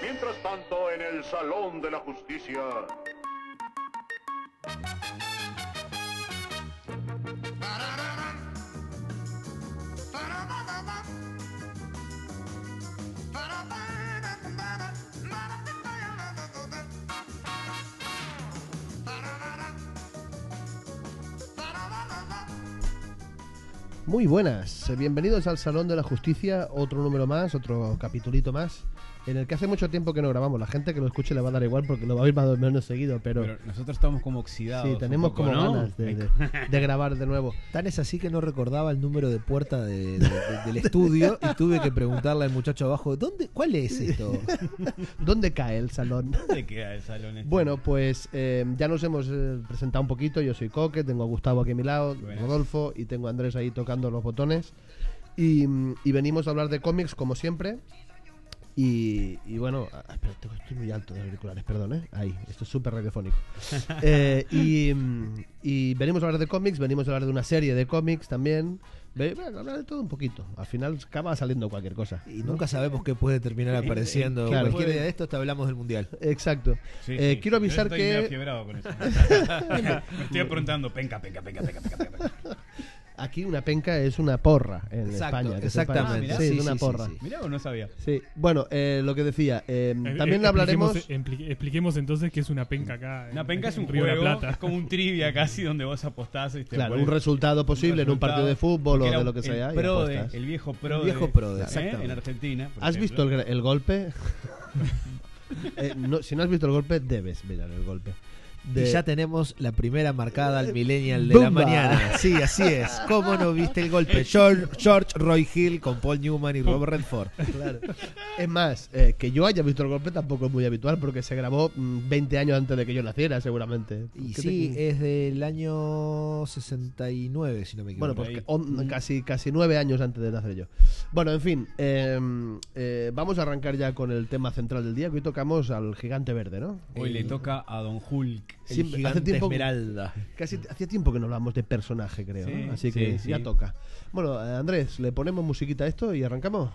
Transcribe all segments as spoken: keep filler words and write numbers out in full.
Mientras tanto, en el Salón de la Justicia. Muy buenas, bienvenidos al Salón de la Justicia, otro número más, otro capitulito más, en el que hace mucho tiempo que no grabamos. La gente que lo escuche le va a dar igual porque lo va a ir más o menos seguido, pero, pero nosotros estamos como oxidados. Sí, tenemos poco, como ¿no? ganas de, de, de grabar de nuevo. Tan es así que no recordaba el número de puerta de, de, de, del estudio y tuve que preguntarle al muchacho abajo, ¿dónde, ¿cuál es esto? ¿Dónde cae el salón? ¿Dónde queda el salón este? Bueno, pues eh, ya nos hemos eh, presentado un poquito. Yo soy Coque, tengo a Gustavo aquí a mi lado, Buenas. Rodolfo, y tengo a Andrés ahí tocando los botones. Y, y venimos a hablar de cómics como siempre. Y, y bueno, ah, espera, estoy muy alto de auriculares, perdón, ¿eh? Ahí, esto es súper radiofónico. eh, y, y venimos a hablar de cómics, venimos a hablar de una serie de cómics también. Ve, bueno, hablar de todo un poquito. Al final acaba saliendo cualquier cosa. Y nunca sabemos qué puede terminar apareciendo. Claro. Cualquier día de esto te hablamos del mundial. Exacto. Sí, eh, sí, quiero sí. avisar Yo estoy que... medio fiebrado con eso. Me estoy preguntando, penca, penca, penca, penca, penca, penca. Aquí una penca es una porra en Exacto, España. que exactamente. sepáis. Ah, sí, sí, una sí, porra. sí, sí. Mirá, o no sabía. Sí, bueno, eh, lo que decía, eh, Eh, también eh, hablaremos... expliquemos, expli- expliquemos entonces qué es una penca acá. Una en- penca es un en Río de la juego, Plata. es como un trivia casi, donde vos apostás. Y te Claro, pones un resultado posible en un resultado, partido de fútbol o porque era de lo que el sea. y Pro de, apuestas. el viejo pro El viejo de, pro de, ¿eh? exactamente. En Argentina. por ¿Has visto ejemplo. el, el golpe? Eh, no, si no has visto el golpe, debes mirar el golpe. De- Y ya tenemos la primera marcada al Millennial de la ¡Bumba! mañana. Sí, así es. ¿Cómo no viste el golpe? George, George Roy Hill con Paul Newman y Robert Redford. Claro. Es más, eh, que yo haya visto el golpe tampoco es muy habitual porque se grabó mm, veinte años antes de que yo naciera, seguramente. Y ¿Qué sí, te- es del año sesenta y nueve, si no me equivoco. Bueno, pues ahí. que on- casi, casi nueve años antes de nacer yo. Bueno, en fin, eh, eh, vamos a arrancar ya con el tema central del día, que hoy tocamos al gigante verde, ¿no? Hoy le toca a Don Hulk. el siempre- gigante hace tiempo- Esmeralda. Casi hacía tiempo que no hablamos de personaje, creo, Sí, ¿no? Así sí, que sí. ya toca. Bueno, eh, Andrés, ¿le ponemos musiquita a esto y arrancamos?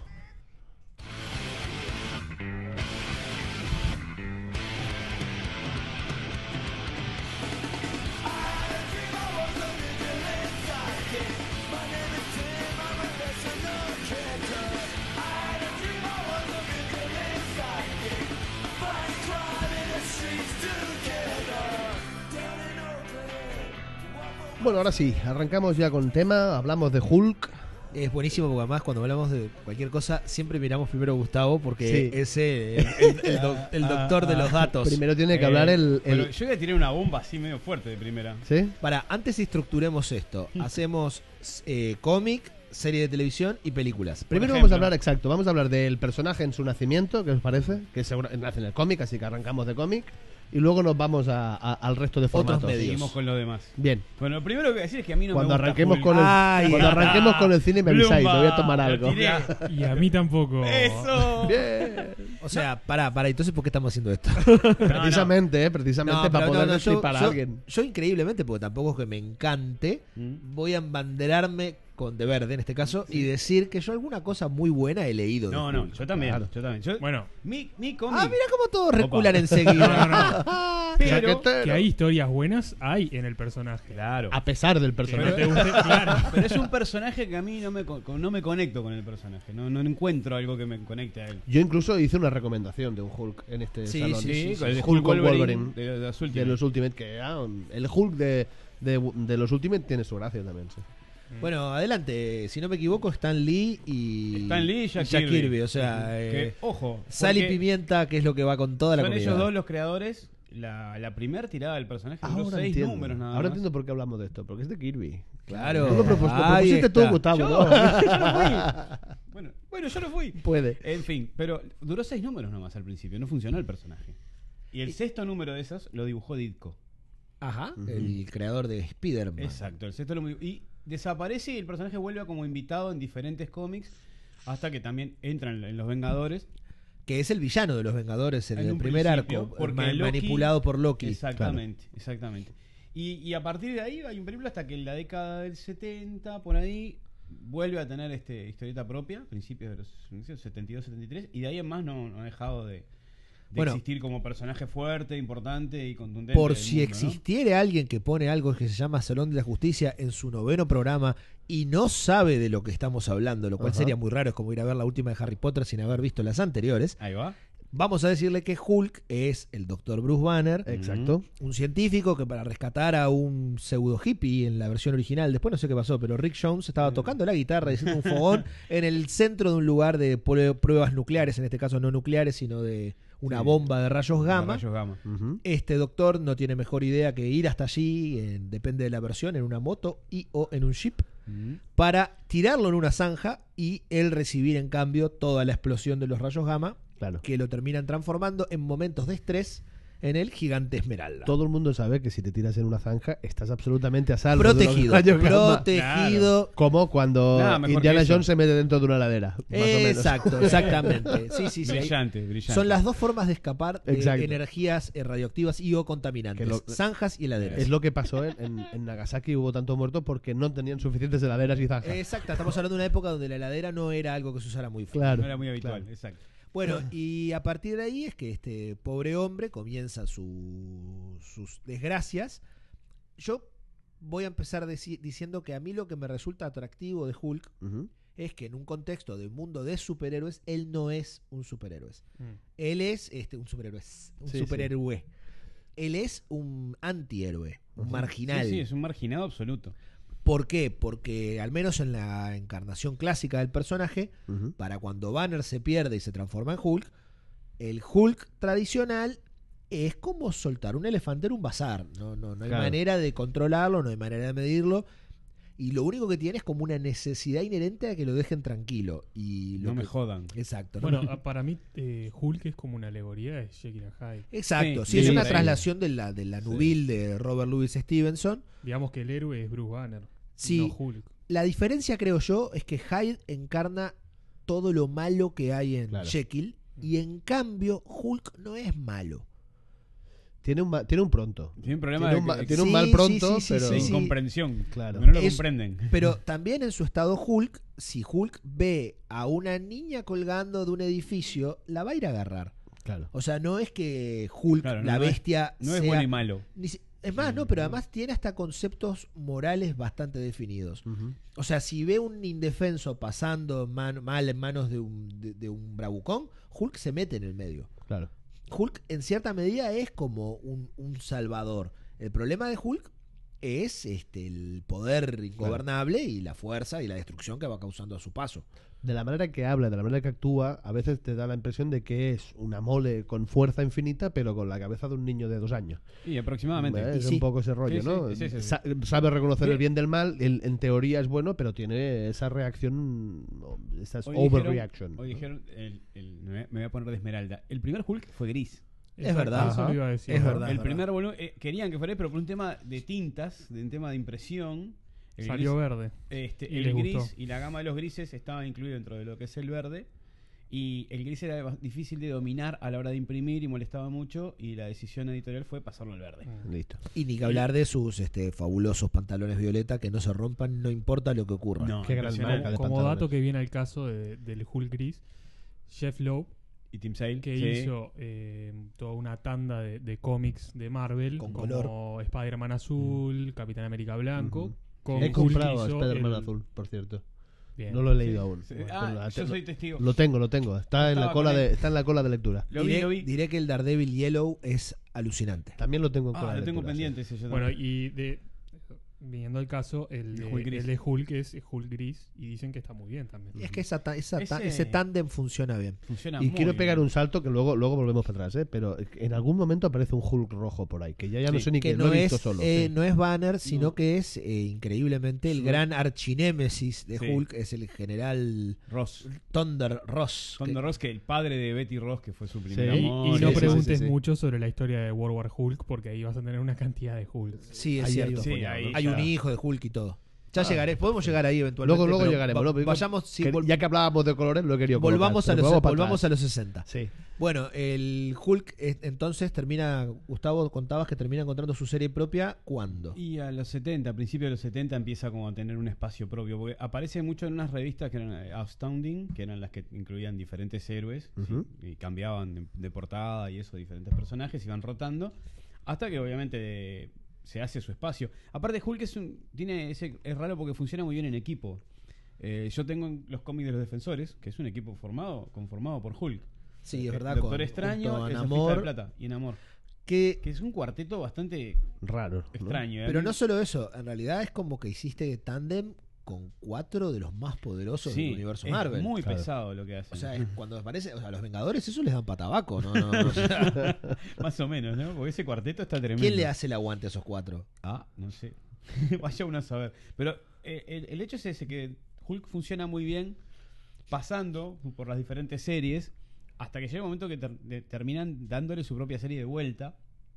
Bueno, ahora sí, arrancamos ya con tema, hablamos de Hulk. Es buenísimo porque además cuando hablamos de cualquier cosa siempre miramos primero a Gustavo porque Sí. es el, el- el doc- el doctor de los datos. Primero tiene que Eh, hablar el... el- Pero yo voy a tirar una bomba así medio fuerte de primera. ¿Sí? Para, antes estructuremos esto. Hacemos eh, cómic, serie de televisión y películas. Primero ejemplo. vamos a hablar, exacto, vamos a hablar del personaje en su nacimiento, ¿qué os parece? Que seguro, nace en el cómic, así que arrancamos de cómic. Y luego nos vamos a- a- al resto de formatos. medios. Seguimos con lo demás. Bien, Bueno, lo primero que voy a decir es que a mí no cuando me gusta arranquemos Hulk. con el, Ay, cuando ah, arranquemos con el cine me avisáis, Plumba, me voy a tomar lo algo. tiré. Y a mí tampoco. ¡Eso! Bien. O sea, para, para, entonces ¿por qué estamos haciendo esto? Precisamente, eh, precisamente No, para pero poder no, no, yo, destripar a yo- alguien. yo increíblemente, porque tampoco es que me encante, Mm. voy a embanderarme con De Verde en este caso y decir que yo alguna cosa muy buena he leído. de No, no, Hulk. yo también. Claro. Yo también. Yo- Bueno, mi, mi cómic. Ah, mira cómo todos reculan Opa. enseguida. No, no, pero, Chaquetero. que hay historias buenas, hay en el personaje. Claro. A pesar del Que personaje. no te guste, claro. Pero es un personaje que a mí no me, con- no me conecto con el personaje. No, no encuentro algo que me conecte a él. Yo incluso hice una recomendación de un Hulk en este Sí, salón. sí, sí, con el Hulk Hulk con Wolverine, Wolverine. de, de los De últimos. los Ultimate, que ah, el Hulk de, de, de los Ultimate tiene su gracia también, sí. Bueno, adelante. Si no me equivoco, Stan Lee y Stan Lee y Jack, Kirby. O sea, Que, eh, ojo, sal y porque pimienta, que es lo que va con toda la son comunidad. ellos dos los creadores. La, la primera tirada del personaje duró Ahora seis entiendo. números nada Ahora más. entiendo por qué hablamos de esto, porque es de Kirby. Claro. Tú lo propus- lo Ahí propusiste tú, está. Gustavo, Yo, ¿no? yo no fui. Bueno, bueno, yo no fui. Puede. En fin, pero duró seis números nomás al principio, no funcionó el personaje. Y el sexto número de esos lo dibujó Ditko. Ajá, Ujú. el creador de Spider-Man. Exacto, el sexto lo y desaparece y el personaje vuelve como invitado en diferentes cómics hasta que también entra en, en Los Vengadores. Que es el villano de los Vengadores en, En el un primer principio, arco, porque ma- Loki- manipulado por Loki. Exactamente, exactamente. Y, y a partir de ahí hay un periodo hasta que en la década del setenta, por ahí, vuelve a tener este historieta propia, principios de los setenta y dos setenta y tres, y de ahí en más no, no ha dejado de, de Bueno, existir como personaje fuerte, importante y contundente. Por del si mundo, ¿no? existiera alguien que pone algo que se llama Salón de la Justicia en su noveno programa y no sabe de lo que estamos hablando, lo cual Ajá. sería muy raro, es como ir a ver la última de Harry Potter sin haber visto las anteriores, Ahí va. vamos a decirle que Hulk es el doctor Bruce Banner, Exacto. un científico que para rescatar a un pseudo hippie en la versión original, después no sé qué pasó, pero Rick Jones estaba tocando la guitarra y haciendo un fogón en el centro de un lugar de prueb- pruebas nucleares, en este caso no nucleares, sino de una Sí. bomba de rayos gamma. Rayos gamma. Ujú. Este doctor no tiene mejor idea que ir hasta allí, en- depende de la versión, en una moto y o en un jeep, Ujú. para tirarlo en una zanja y él recibir en cambio toda la explosión de los rayos gamma Claro. que lo terminan transformando en momentos de estrés en el gigante Esmeralda. Todo el mundo sabe que si te tiras en una zanja estás absolutamente a salvo. de los Protegido, rayos gamma. protegido. Como cuando Nada mejor Indiana que eso. Jones se mete dentro de una ladera. Más o menos. Exacto, exactamente. Sí, sí, sí. Brillante, brillante. Son las dos formas de escapar de Exacto. energías eh, radioactivas y o contaminantes. Que lo- Zanjas y heladeras. Es lo que pasó en, en- en Nagasaki, hubo tantos muertos porque no tenían suficientes heladeras y zanjas. Exacto, estamos hablando de una época donde la heladera no era algo que se usara muy fuerte. Claro. No era muy habitual, claro. exacto. Bueno, y a partir de ahí es que este pobre hombre comienza su- sus desgracias. Yo voy a empezar deci- diciendo que a mí lo que me resulta atractivo de Hulk Ujú. es que en un contexto de mundo de superhéroes, él no es un superhéroe. Mm. Él es este, un superhéroe. Un Sí, superhéroe. Él es un antihéroe, un Ujú. marginal. Sí, sí, es un marginado absoluto. ¿Por qué? Porque al menos en la encarnación clásica del personaje, Ujú. para cuando Banner se pierde y se transforma en Hulk, el Hulk tradicional es como soltar un elefante en un bazar. No, no, no hay Claro. manera de controlarlo, no hay manera de medirlo. Y lo único que tiene es como una necesidad inherente a que lo dejen tranquilo. Y lo No me que- jodan. Exacto. ¿no? Bueno, a- para mí eh, Hulk es como una alegoría de Jekyll and Hyde. Exacto. Sí, Sí, es sí, una sí. traslación de la, de la nubil de Robert Louis Stevenson. Digamos que el héroe es Bruce Banner, Sí. no Hulk. La diferencia, creo yo, es que Hyde encarna todo lo malo que hay en Claro. Jekyll. Y en cambio, Hulk no es malo. Tiene un, ma- tiene un pronto. Tiene un problema Tiene de, un, ma- que- tiene un Sí, mal sí, pronto, sí, sí, pero... de sí. incomprensión. Claro. No lo Es- comprenden. Pero también en su estado Hulk, si Hulk ve a una niña colgando de un edificio, la va a ir a agarrar. Claro. O sea, no es que Hulk, Claro, no, la no es- bestia, No es sea- bueno y malo. ni si- es más, no, pero además tiene hasta conceptos morales bastante definidos. Ujú. O sea, si ve un indefenso pasando man- mal en manos de un, de, de un bravucón, Hulk se mete en el medio. Claro. Hulk en cierta medida es como un, un salvador. El problema de Hulk es este el poder ingobernable y la fuerza y la destrucción que va causando a su paso. De la manera que habla, de la manera que actúa, a veces te da la impresión de que es una mole con fuerza infinita, pero con la cabeza de un niño de dos años. Y aproximadamente. ¿Eh? Y Es sí. un poco ese rollo, Sí, ¿no? sí, sí, sí, sí. Sa- sabe reconocer Sí. el bien del mal, el- en teoría es bueno, pero tiene esa reacción, no, esa Hoy overreaction. dijeron, hoy dijeron el- el- me voy a poner de esmeralda. El primer Hulk fue gris. Es verdad. Eso Ajá. lo iba a decir. Es ¿no? verdad. El primer volumen, eh, querían que fuera, pero por un tema de tintas, de un tema de impresión, el Salió gris- verde. Este, Y el les gris gustó. y la gama de los grises estaban incluidos dentro de lo que es el verde. Y el gris era ba- difícil de dominar a la hora de imprimir y molestaba mucho. Y la decisión editorial fue pasarlo al verde. Mm. Listo. Y ni que hablar de sus este, fabulosos pantalones violeta que no se rompan, no importa lo que ocurra. No, Qué gran impresionante. marca de Como pantalones. dato que viene al caso de- del Hulk gris, Jeff Loeb, Y Tim Sale, que sí. hizo eh, toda una tanda de, de cómics de Marvel, Con como Spider-Man azul, Capitán América blanco. Ujú. con He Hulk comprado a hizo Spider-Man el- azul, por cierto. Bien. No lo he leído Sí, aún. sí. Bueno, Ah, pero la- yo lo- soy testigo. Lo tengo, lo tengo. Está en la Estaba cola con de, él. está en la cola de lectura. Lo vi, diré, lo vi. diré que el Daredevil Yellow es alucinante. También lo tengo en cola Ah, de lo tengo lectura, sí. pendiente ese yo Bueno, también. y de, viniendo al caso, el de, Hulk gris. el de Hulk es Hulk gris y dicen que está muy bien también. Y es que esa, ta- esa ta- Ese- ese tándem funciona bien. Funciona Y muy quiero pegar bien. un salto que luego, luego volvemos para atrás, ¿eh? Pero en algún momento aparece un Hulk rojo por ahí, que ya, ya no Sí. sé ni Que que no lo he es, visto solo. eh, Sí. no es Banner, sino No. que es eh, increíblemente el Sí. gran archinémesis de Sí. Hulk, es el general Ross. Thunder Ross. que- Thunder Ross, que el padre de Betty Ross, que fue su primer Sí. Y, amor. y sí, no sí, sí, preguntes sí, sí. mucho sobre la historia de World War Hulk porque ahí vas a tener una cantidad de Hulk. Sí, es Ahí hay cierto. un Sí, puñado, ahí ¿no? Hay ya. un hijo de Hulk y todo. Ya llegaré, podemos llegar ahí eventualmente. Luego, luego pero llegaremos. va- ¿no? vayamos, sí, Que- vol- ya que hablábamos de colores, lo he querido colocar, volvamos, a pero los, vamos para volvamos atrás. a los sesenta. Sí. Bueno, el Hulk eh, entonces termina, Gustavo, contabas que termina encontrando su serie propia, ¿cuándo? Y a los setenta, a principios de los setenta, empieza como a tener un espacio propio. Porque aparece mucho en unas revistas que eran eh, Astounding, que eran las que incluían diferentes héroes, ¿sí? Ujú. Y cambiaban de, de portada y eso, diferentes personajes, iban rotando. Hasta que obviamente de- se hace su espacio. Aparte, Hulk es, un, tiene ese, es raro porque funciona muy bien en equipo. Eh, yo tengo en los cómics de los Defensores, que es un equipo formado conformado por Hulk. Sí, es Eh, verdad. Doctor con- Extraño, junto a el Surfista Namor, de Plata y Namor. que, Que es un cuarteto bastante Raro. ¿no? extraño. ¿eh? pero A mí- no solo eso, en realidad es como que hiciste tándem con cuatro de los más poderosos Sí, del universo es Marvel. muy Claro. pesado lo que hacen. O sea, es cuando aparece, o sea, a los Vengadores eso les dan patabaco, ¿no? no, no, o sea, Más o menos, ¿no? Porque ese cuarteto está tremendo. ¿quién le hace el aguante a esos cuatro? Ah, no sé. Vaya uno a saber. Pero eh, el, el hecho es ese, que Hulk funciona muy bien pasando por las diferentes series hasta que llega un momento que ter- de- terminan dándole su propia serie de vuelta.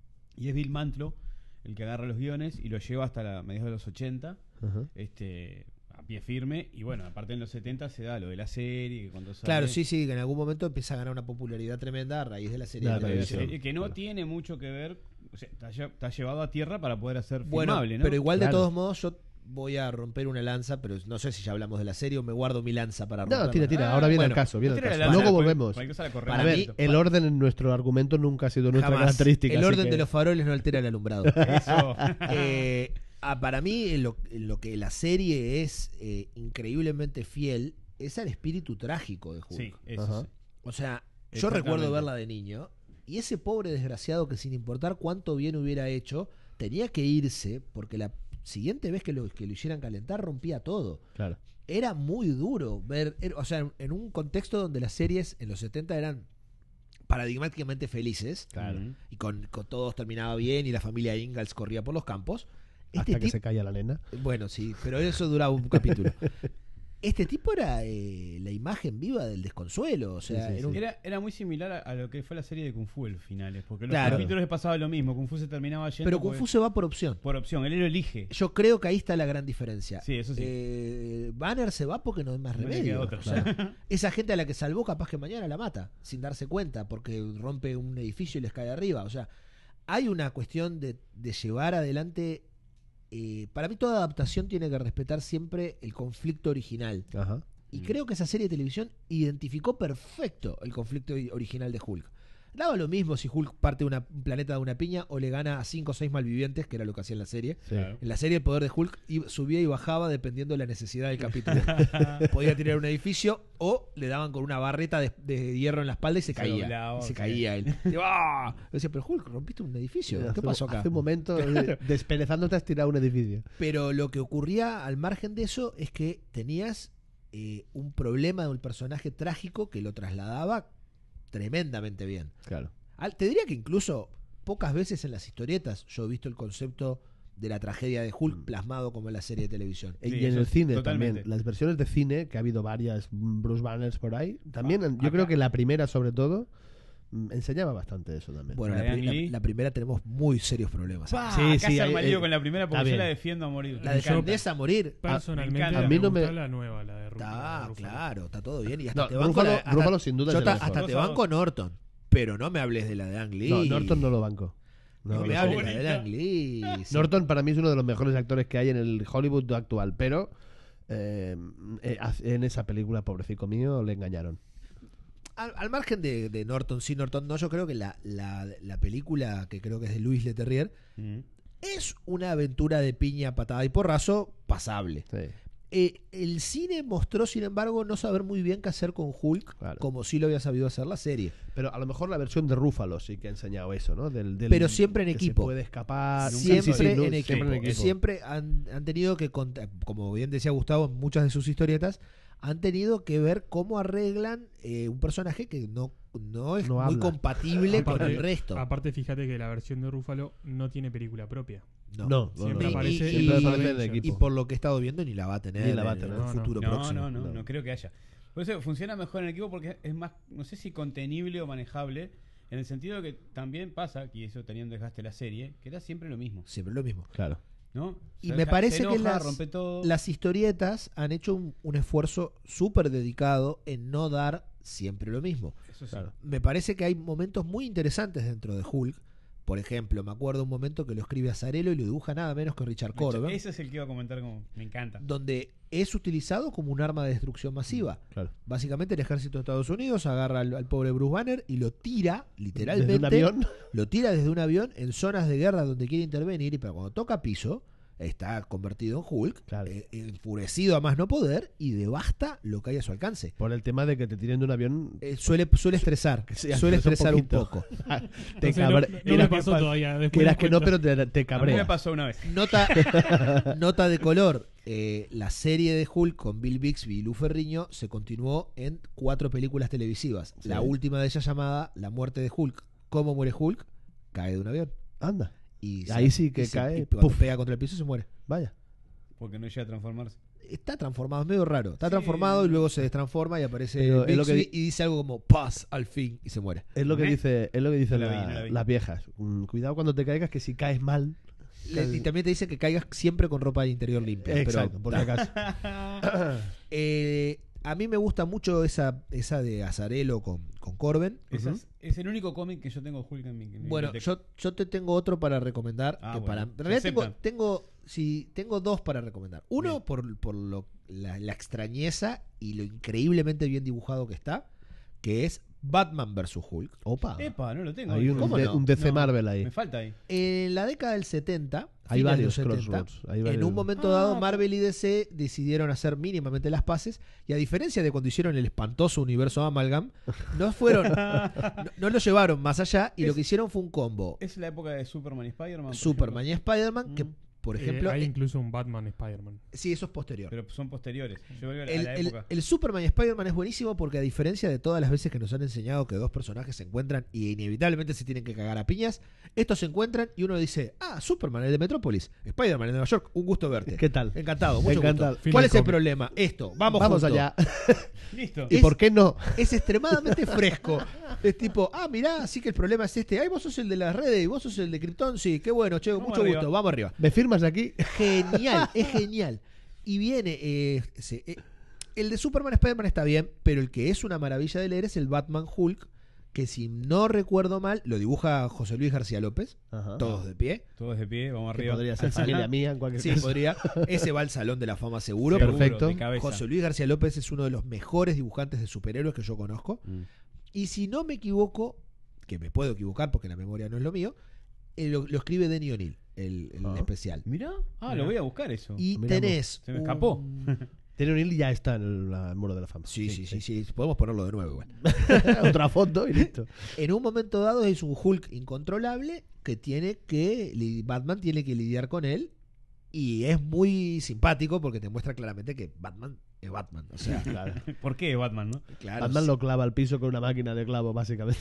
Y es Bill Mantlo el que agarra los guiones y lo lleva hasta la mediados de los ochenta, Ajá. este, a pie firme. Y bueno, aparte en los setenta se da lo de la serie. Que cuando sale- Claro, sí, sí, que en algún momento empieza a ganar una popularidad tremenda a raíz de la serie La de la televisión. serie, que no claro. tiene mucho que ver. O sea, está, lle- está llevado a tierra para poder hacer Bueno, filmable, ¿no? pero igual Claro. de todos modos yo voy a romper una lanza, pero no sé si ya hablamos de la serie o me guardo mi lanza para romperla. No, tira, tira. Ah, Ahora viene bueno, el caso. Viene No el tira caso. la lanza, Luego cualquier- volvemos. cualquier cosa la Para A ver, corremos. el orden en nuestro argumento nunca ha sido nuestra Jamás. característica. El así orden que- de los faroles no altera el alumbrado. Eso. Eh, ah, para mí, en lo, en lo que la serie es eh, increíblemente fiel es al espíritu trágico de Hulk. Sí, eso Ajá. sí. O sea, yo Exactamente. recuerdo verla de niño y ese pobre desgraciado que sin importar cuánto bien hubiera hecho, tenía que irse porque la siguiente vez que lo, que lo hicieran calentar rompía todo. Claro. Era muy duro ver, er- o sea, en, en un contexto donde las series en los setenta eran paradigmáticamente felices Claro. Ujú. y con, con todos terminaba bien y la familia Ingalls corría por los campos. Este Hasta que tip- se calla la nena. Bueno, sí, pero eso duraba un capítulo. Este tipo era eh, la imagen viva del desconsuelo, o sea, Sí, sí, era un- Era, era muy similar a, a lo que fue la serie de Kung Fu, el finales. Porque en los Claro. capítulos le pasaba lo mismo. Kung Fu se terminaba yendo. pero Kung porque- Fu se va por opción. por opción. Él lo elige. Yo creo que ahí está la gran diferencia. Sí, eso sí. Eh, Banner se va porque no hay más No le remedio. queda otra. O sea, esa gente a la que salvó capaz que mañana la mata, sin darse cuenta, porque rompe un edificio y les cae arriba. O sea, hay una cuestión de, de llevar adelante... eh, para mí toda adaptación tiene que respetar siempre el conflicto original. Ajá. Y Mm. creo que esa serie de televisión identificó perfecto el conflicto i- original de Hulk. Daba lo mismo si Hulk parte de una- un planeta de una piña o le gana a cinco o seis malvivientes, que era lo que hacía en la serie. Sí. Claro. En la serie el poder de Hulk i- subía y bajaba dependiendo de la necesidad del capítulo. Podía tirar un edificio o le daban con una barreta de, de hierro en la espalda y se, Se caía. doblaba, Y se sí. caía él. Y, ¡ah! Yo decía, pero Hulk, rompiste un edificio. Hace ¿Qué un- pasó acá? Hace un momento, eh, desperezándote, has tirado un edificio. Pero lo que ocurría al margen de eso es que tenías eh, un problema de un personaje trágico que lo trasladaba tremendamente bien. Claro. Al- te diría que incluso pocas veces en las historietas yo he visto el concepto de la tragedia de Hulk plasmado como en la serie de televisión. Y Sí, en eso el es cine totalmente. también. Las versiones de cine, que ha habido varias mm, Bruce Banners por ahí, también Ah, yo acá- creo que la primera, sobre todo, mm, enseñaba bastante eso también. Bueno, la, La de pri- Ang Lee. la- la primera tenemos muy serios problemas. Pa, Sí, acá sí, se arma ahí- lío eh, con la primera porque está yo bien. la defiendo a morir. La Me encanta. defendés a morir. Personalmente, me encanta. me, A mí no gusta me- la nueva, la de Ru- la Está, de Ruffalo. claro, está todo bien. Y hasta No, te banco Ruffalo, la- hasta- Ruffalo sin duda yo es el ta- mejor. hasta te Dos a banco Norton, pero no me hables de la de Ang Lee. No, Norton no lo banco. No, No lo me sé. hables sé. de la de Ang Lee. Sí. Norton para mí es uno de los mejores actores que hay en el Hollywood actual, pero eh, eh, en esa película, pobrecito mío, le engañaron. Al, al margen de, de Norton, sí, Norton no, yo creo que la, la, la película, que creo que es de Louis Leterrier, Ujú. es una aventura de piña, patada y porrazo pasable. Sí. Eh, el cine mostró, sin embargo, no saber muy bien qué hacer con Hulk, Claro. como sí lo había sabido hacer la serie. Pero a lo mejor la versión de Ruffalo sí que ha enseñado eso, ¿no? Del, del- Pero siempre en que se equipo. puede escapar. Siempre, Sí, sí, sí, no, en equipo. siempre en equipo. Siempre han, han tenido que, cont- como bien decía Gustavo en muchas de sus historietas, han tenido que ver cómo arreglan eh, un personaje que no, no es No muy habla. compatible con Aparte- el resto. Aparte, fíjate que la versión de Ruffalo no tiene película propia. No, no, Siempre no. aparece Y- en y- los aparece en el Avengers. equipo. Y por lo que he estado viendo, ni la va a tener, Ni la va a en tener. un No, no. futuro No, próximo. no, no, No. no creo que haya. Por eso funciona mejor en equipo porque es más, no sé si contenible o manejable, en el sentido de que también pasa, y eso tenía un desgaste la serie, que era siempre lo mismo. Siempre lo mismo. Claro. ¿no? Y Se me deja- parece se que enoja, las, rompe todo. las historietas han hecho un, un esfuerzo súper dedicado en no dar siempre lo mismo. Eso sí. Claro. Me parece que hay momentos muy interesantes dentro de Hulk. Por ejemplo, me acuerdo un momento que lo escribe Azzarello y lo dibuja nada menos que Richard Corben, Ese es el que iba a comentar, como me encanta. donde es utilizado como un arma de destrucción masiva. Claro. Básicamente el ejército de Estados Unidos agarra al, al pobre Bruce Banner y lo tira, literalmente, Desde un avión. lo tira desde un avión en zonas de guerra donde quiere intervenir, y pero cuando toca piso, está convertido en Hulk, Claro. eh, enfurecido a más no poder, y devasta lo que hay a su alcance. Por el tema de que te tiren de un avión. Eh, suele, suele estresar, Sí, suele estresa un estresar un, poquito. poco. te Entonces, no- cabre- no, me quieras que pasó pa- todavía. después Quieras les que no, cuento. pero te, te A mí me cabrea. pasó una vez. Nota, nota de color. Eh, la serie de Hulk con Bill Bixby y Lou Ferrigno se continuó en cuatro películas televisivas. Sí. La última de ellas, llamada La muerte de Hulk. ¿Cómo muere Hulk? Cae de un avión. Anda. Y Ahí se- sí que y se- cae, y cuando puf. pega contra el piso se muere. Vaya. Porque no llega a transformarse. Está transformado, es medio raro. Está Sí. transformado y luego se destransforma y aparece Pero es lo que Bixby di- y dice algo como paz al fin y se muere. Es lo que ¿Eh? dice, es lo que dicen No la vi, la- no la vi. las viejas. Mm, cuidado cuando te caigas, que si caes mal. Le- y también te dice que caigas siempre con ropa de interior limpia. pero- Exacto, por si acaso. Eh, a mí me gusta mucho esa, esa de Azzarello con, con Corben. Ese es, es el único cómic que yo tengo Hulk en mi, en mi Bueno, biblioteca. yo, yo te tengo otro para recomendar. Ah, que bueno. para, en Se realidad tengo, acepta. tengo, sí, tengo dos para recomendar. Uno Bien. por, por lo, la, la extrañeza y lo increíblemente bien dibujado que está, que es Batman versus. Hulk. Opa. Epa, no lo tengo. Hay un, ¿Cómo de- no? un D C No, Marvel ahí. Me falta ahí. En la década del setenta, Hay fines de varios los setenta, crossroads. Hay en varios- un momento Ah, dado pues- Marvel y D C decidieron hacer mínimamente las paces, y a diferencia de cuando hicieron el espantoso universo Amalgam, no fueron, no, no lo llevaron más allá, y lo Es- que hicieron fue un combo. Es la época de Superman y Spider-Man. por Superman y ejemplo. Spider-Man, que Mm. por Eh, ejemplo, hay eh, incluso un Batman Spider-Man. sí, eso es posterior. Pero son posteriores. Yo voy a la, El, la el- época. el Superman y Spider-Man es buenísimo porque, a diferencia de todas las veces que nos han enseñado que dos personajes se encuentran y inevitablemente se tienen que cagar a piñas, estos se encuentran y uno dice: ah, Superman, el de Metrópolis, Spider-Man, el de Nueva York, un gusto verte. ¿Qué tal? Encantado, mucho Encantado. gusto. Fin ¿Cuál del es el cómic. problema? Esto, vamos, Vamos juntos. allá. Listo. ¿Y Es- por qué no? Es extremadamente fresco. Es tipo, ah, mirá, sí que el problema es este. Ay, vos sos el de las redes y vos sos el de Krypton. Sí, qué bueno, che, Vamos mucho arriba. gusto, vamos arriba. ¿Me firmas aquí? Genial, es genial. Y viene, eh, ese, eh, el de Superman Spider-Man está bien, pero el que es una maravilla de leer es el Batman Hulk, que si no recuerdo mal, lo dibuja José Luis García López, Ajá. todos de pie. Todos de pie, vamos Que arriba. podría ser familia mía en cualquier Sí, caso. podría. Ese va al Salón de la Fama seguro. Seguro. porque Perfecto. De cabeza. José Luis García López es uno de los mejores dibujantes de superhéroes que yo conozco. Mm. Y si no me equivoco, que me puedo equivocar porque la memoria no es lo mío, eh, lo, lo escribe Denny O'Neil, el, el Ah. especial. Mirá. Ah, Mirá. lo voy a buscar eso. Y Miramos. tenés. Se me escapó. un- Tiene un hil y ya está en el, la- el muro de la fama. Sí, sí, sí, sí, podemos ponerlo de nuevo igual. Otra foto y listo. En un momento dado es un Hulk incontrolable que tiene que, li- Batman tiene que lidiar con él, y es muy simpático porque te muestra claramente que Batman es Batman. O sea, Claro. ¿Por qué Batman, no? claro. Batman lo clava al piso con una máquina de clavo, básicamente.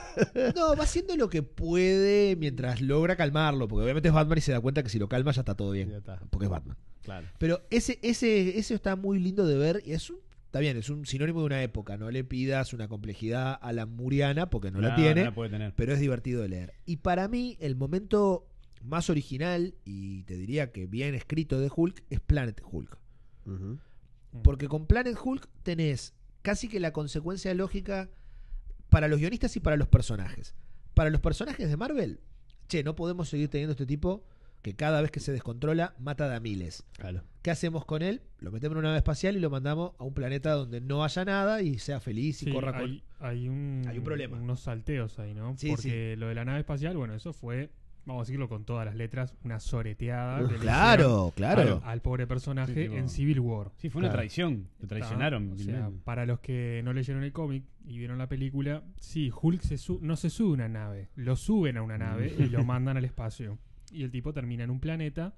No, va haciendo lo que puede mientras logra calmarlo, porque obviamente es Batman y se da cuenta que si lo calma ya está todo bien, Ya está. porque es Batman. Claro. Pero ese, ese, eso está muy lindo de ver, y es un, está bien, es un sinónimo de una época. No le pidas una complejidad a la muriana porque no la tiene, No la puede tener. pero es divertido de leer. Y para mí, el momento más original y te diría que bien escrito de Hulk es Planet Hulk. Ujú. Porque con Planet Hulk tenés casi que la consecuencia lógica para los guionistas y para los personajes. Para los personajes de Marvel, che, no podemos seguir teniendo este tipo que cada vez que se descontrola mata de a miles. Claro. ¿Qué hacemos con él? Lo metemos en una nave espacial y lo mandamos a un planeta donde no haya nada y sea feliz y Sí, corra con... hay, hay un, Hay un problema. unos salteos ahí, ¿no? Sí, Porque lo de la nave espacial, bueno, eso fue, vamos a decirlo con todas las letras, una soreteada. que le hicieron Claro, claro. Al, al pobre personaje Sí, tipo- en Civil War. Sí, fue una Claro. traición. Lo traicionaron. O sea, vilmente. para los que no leyeron el cómic y vieron la película, sí, Hulk se su- no se sube a una nave, lo suben a una nave y lo mandan al espacio. Y el tipo termina en un planeta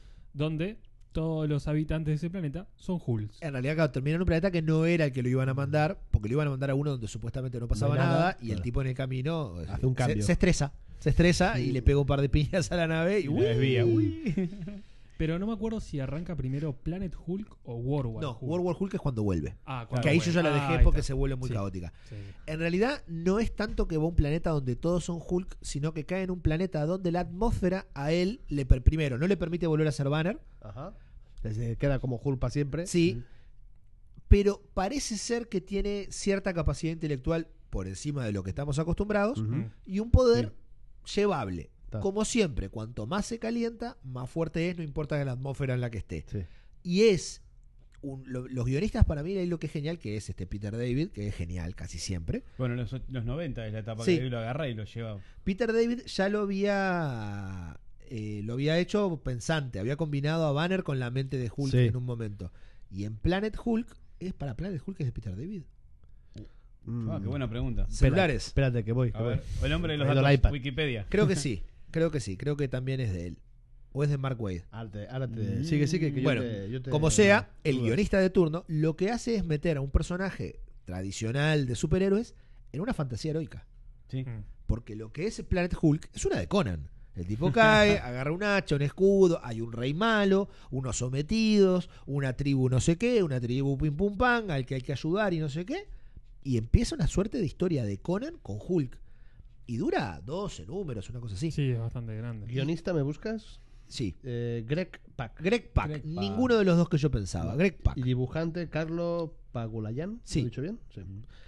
donde todos los habitantes de ese planeta son Hulks. En realidad, claro, terminó en un planeta que no era el que lo iban a mandar, porque lo iban a mandar a uno donde supuestamente no pasaba No hay nada, nada, y el claro. tipo en el camino eh, Hace un se- cambio. Se, estresa, se estresa y le pega un par de piñas a la nave y, Y la desvía. uy. Pero no me acuerdo si arranca primero Planet Hulk o World War No, Hulk. World War Hulk es cuando vuelve. Ah, Que ahí yo ya la vuelve. dejé Ah, ahí porque está. se vuelve muy Sí. caótica. Sí. En realidad no es tanto que va a un planeta donde todos son Hulk, sino que cae en un planeta donde la atmósfera a él, le per- primero, no le permite volver a ser Banner, Ajá. Se queda como Hulk para siempre. sí, pero parece ser que tiene cierta capacidad intelectual por encima de lo que estamos acostumbrados Ujú. Mm. y un poder llevable. Está. Como siempre, cuanto más se calienta, más fuerte es, no importa la atmósfera en la que esté. Sí. Y es un- lo- los guionistas, para mí, ahí lo que es genial, que es este Peter David, que es genial casi siempre. Bueno, los, los noventa es la etapa Sí. que lo agarra y lo lleva. Peter David ya lo había eh, lo había hecho pensante, había combinado a Banner con la mente de Hulk Sí. en un momento. Y en Planet Hulk, es para Planet Hulk es de Peter David. Mm. Ah, qué buena pregunta. Espera, Celulares. Espérate, que voy. que A ver, voy. el hombre de los Me ha ido el datos, iPad. Wikipedia. Creo que sí, creo que sí, creo que también es de él. O es de Mark Wade. Ahora te, ahora te- Mm. Sigue, sigue. Que yo Bueno, te- yo te- Como sea, el dudas. guionista de turno lo que hace es meter a un personaje tradicional de superhéroes en una fantasía heroica. Sí. Mm. Porque lo que es Planet Hulk es una de Conan. El tipo cae, agarra un hacha, un escudo, hay un rey malo, unos sometidos, una tribu no sé qué, una tribu pim pum pam, al que hay que ayudar y no sé qué. Y empieza una suerte de historia de Conan con Hulk. Y dura doce números, una cosa así. Sí, es bastante grande. ¿Guionista me buscas? Sí. Eh, Greg Pak. Greg Pak. Greg Pak. Ninguno de los dos que yo pensaba. Greg Pak. Y dibujante Carlo Pagulayan. Sí. ¿Lo he dicho bien? Sí.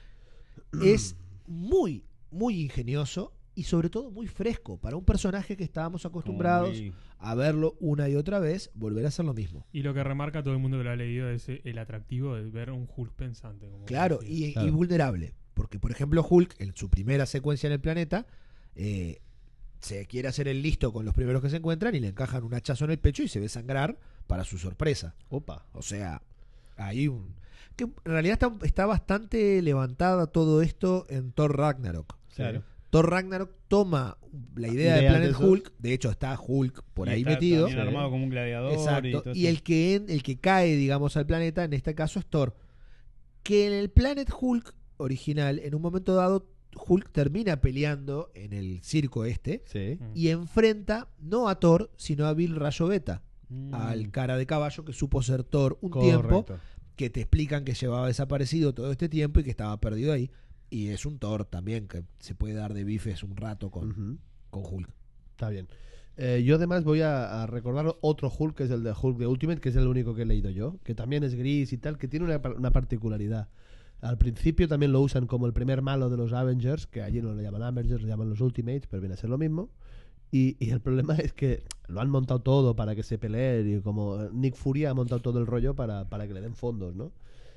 Es muy, muy ingenioso y sobre todo muy fresco para un personaje que estábamos acostumbrados Como muy- a verlo una y otra vez, volver a hacer lo mismo. Y lo que remarca todo el mundo que lo ha leído es el atractivo de ver un Hulk pensante. Como Claro, decía. y, Claro. y vulnerable. Porque, por ejemplo, Hulk, en su primera secuencia en el planeta, eh, se quiere hacer el listo con los primeros que se encuentran y le encajan un hachazo en el pecho y se ve sangrar para su sorpresa. Opa. O sea, hay un... que en realidad está, está bastante levantada todo esto en Thor Ragnarok. Claro. Thor Ragnarok toma la idea de Ideas Planet de eso. Hulk, de hecho está Hulk por Y ahí está metido. también armado como un gladiador. Y, Exacto. todo Y eso. el que en- el que cae, digamos, al planeta, en este caso es Thor. Que en el Planet Hulk original, en un momento dado, Hulk termina peleando en el circo este Sí. Mm. y enfrenta no a Thor, sino a Bill Rayo Beta, Mm. al cara de caballo que supo ser Thor un tiempo, Correcto. que te explican que llevaba desaparecido todo este tiempo y que estaba perdido ahí. Y es un Thor también que se puede dar de bifes un rato con, Ujú. con Hulk. Está bien. Eh, yo además voy a, a recordar otro Hulk, que es el de Hulk de Ultimate, que es el único que he leído yo, que también es gris y tal, que tiene una, par- una particularidad. Al principio también lo usan como el primer malo de los Avengers, que allí no lo llaman Avengers, lo llaman los Ultimates, pero viene a ser lo mismo. Y, y el problema es que lo han montado todo para que se peleen, y como Nick Fury ha montado todo el rollo para, para que le den fondos, ¿no?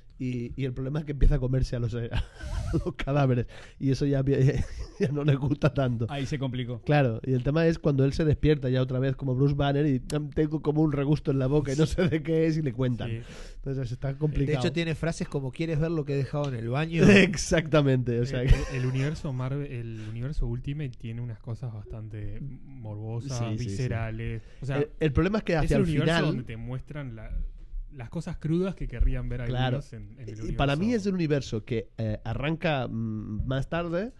Y, y el problema es que empieza a comerse a los, a los cadáveres, y eso ya, ya no le gusta tanto. Ahí se complicó. Claro, y el tema es cuando él se despierta ya otra vez como Bruce Banner y "Mm, tengo como un regusto en la boca y no sé de qué es", y le cuentan. Sí. Entonces está De complicado. hecho, tiene frases como ¿quieres ver lo que he dejado en el baño? Exactamente, o sea, el, el universo Marvel, el universo Ultimate tiene unas cosas bastante morbosas, Sí, sí, sí. viscerales. O sea, el, el problema es que es hacia el el universo final, donde te muestran la- las cosas crudas que querrían ver claro, algunos en, en el y universo. para mí es un universo que eh, arranca mm, más tarde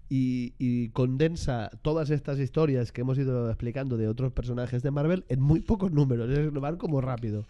y, y condensa todas estas historias que hemos ido explicando de otros personajes de Marvel en muy pocos números, es, van como rápido.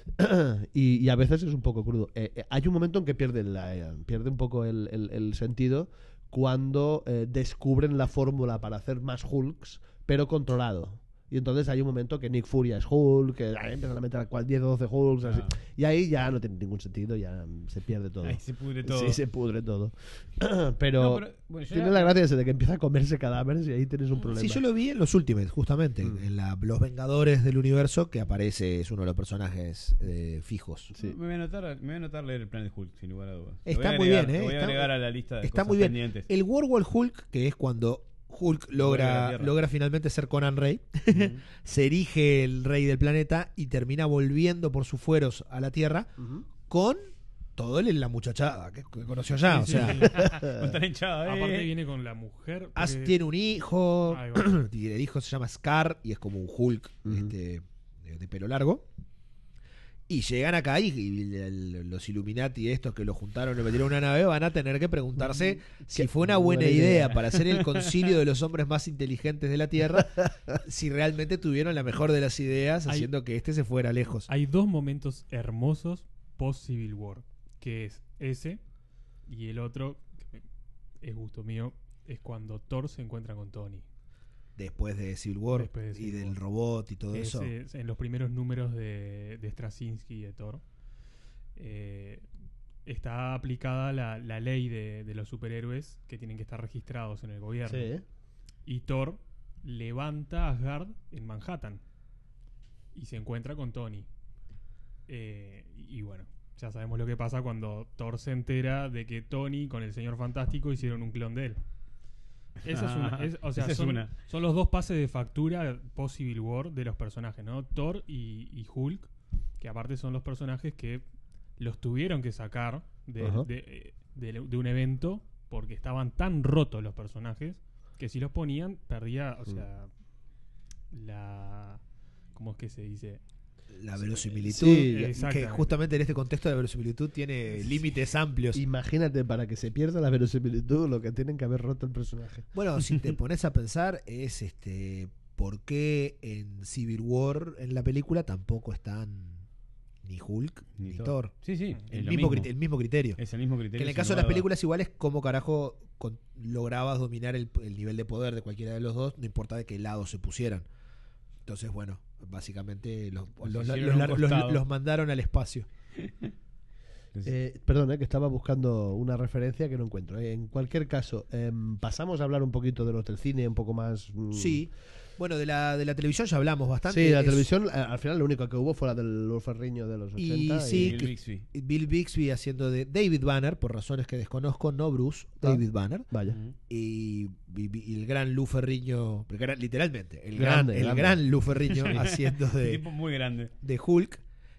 y, y a veces es un poco crudo. Eh, eh, hay un momento en que pierde, la, eh, pierde un poco el, el- el sentido cuando eh, descubren la fórmula para hacer más Hulks, pero controlado. Y entonces hay un momento que Nick Fury es Hulk, que ahí empiezan a meter a cual- diez o doce Hulks, así. Ah. Y ahí ya no tiene ningún sentido, ya mm, se pierde todo. Ahí se pudre todo. Sí, se pudre todo. pero No, pero, bueno, yo tiene era- la gracia ese de que empieza a comerse cadáveres y ahí tienes un problema. Sí, yo lo vi en los Ultimates, justamente, Mm. en la- Los Vengadores del Universo, que aparece, es uno de los personajes eh, fijos. Sí. Me voy, a anotar, me voy a anotar leer el Planet Hulk, sin lugar a dudas. Lo Está voy a muy agregar- bien, ¿eh? Lo voy a Está- agregar a la lista de Está cosas muy bien. pendientes. El World War Hulk, que es cuando Hulk Vuelve a la logra, Tierra. logra finalmente ser Conan Rey, Ujú. se erige el rey del planeta y termina volviendo por sus fueros a la Tierra Ujú. con todo él en la muchachada que, que conoció ya. O Sí, sea, sí. Con tan hinchada, eh. Aparte viene con la mujer. As porque- tiene un hijo Ahí va. y el hijo se llama Scar y es como un Hulk Ujú. este, de, de pelo largo. Y llegan acá y, y el- los Illuminati estos que lo juntaron y lo metieron en una nave van a tener que preguntarse si fue una buena buena idea idea. para hacer el concilio de los hombres más inteligentes de la Tierra, si realmente tuvieron la mejor de las ideas Hay- haciendo que este se fuera lejos. Hay dos momentos hermosos post Civil War, que es ese y el otro, que me- es gusto mío, es cuando Thor se encuentra con Tony. Después de Civil War Después de y Civil del War. robot y todo eso. Ese es en los primeros números de, de Straczynski y de Thor. Eh, está aplicada la, la ley de, de los superhéroes que tienen que estar registrados en el gobierno. Sí, ¿eh? Y Thor levanta a Asgard en Manhattan y se encuentra con Tony. Eh, y, y bueno, ya sabemos lo que pasa cuando Thor se entera de que Tony con el Señor Fantástico hicieron un clon de él. Esa es una, es- o sea, Esa es son, una. son los dos pases de factura post Civil War de los personajes, ¿no? Thor y, y Hulk, que aparte son los personajes que los tuvieron que sacar de, Ajá. de, eh, de- de un evento porque estaban tan rotos los personajes que si los ponían perdía, o sea, la... ¿Cómo es que se dice? La verosimilitud, Sí, que exactamente. justamente en este contexto la verosimilitud tiene límites amplios. Imagínate, para que se pierda la verosimilitud, lo que tienen que haber roto el personaje. Bueno, si te pones a pensar, es este por qué en Civil War, en la película, tampoco están ni Hulk ni, Ni Thor. Thor. Sí, sí. El es lo mismo, mismo. crite- el mismo criterio. Es el mismo criterio. Que en el sin caso de lugar las a dudas. películas iguales, cómo carajo con- lograbas dominar el, el nivel de poder de cualquiera de los dos, no importa de qué lado se pusieran. Entonces, bueno, básicamente los, Los los- hicieron los- a un los- costado. los mandaron al espacio. Eh, perdón, eh, que estaba buscando una referencia que no encuentro. eh. En cualquier caso, em, pasamos a hablar un poquito de los del cine, un poco más... mm, Sí. Bueno, de la, de la televisión ya hablamos bastante. Sí, la Es- televisión, a- al final lo único que hubo fue la del Ferriño de los Y ochenta. sí, Bill que- Bixby. Bill Bixby haciendo de David Banner, por razones que desconozco, no Bruce, Ah. David Banner. Vaya. Ujú. Y, y- y el gran Lou Ferrigno, el gran- literalmente, el, Grande, gran, el grande. gran Lou Ferrigno haciendo Un de, tipo muy grande. de Hulk.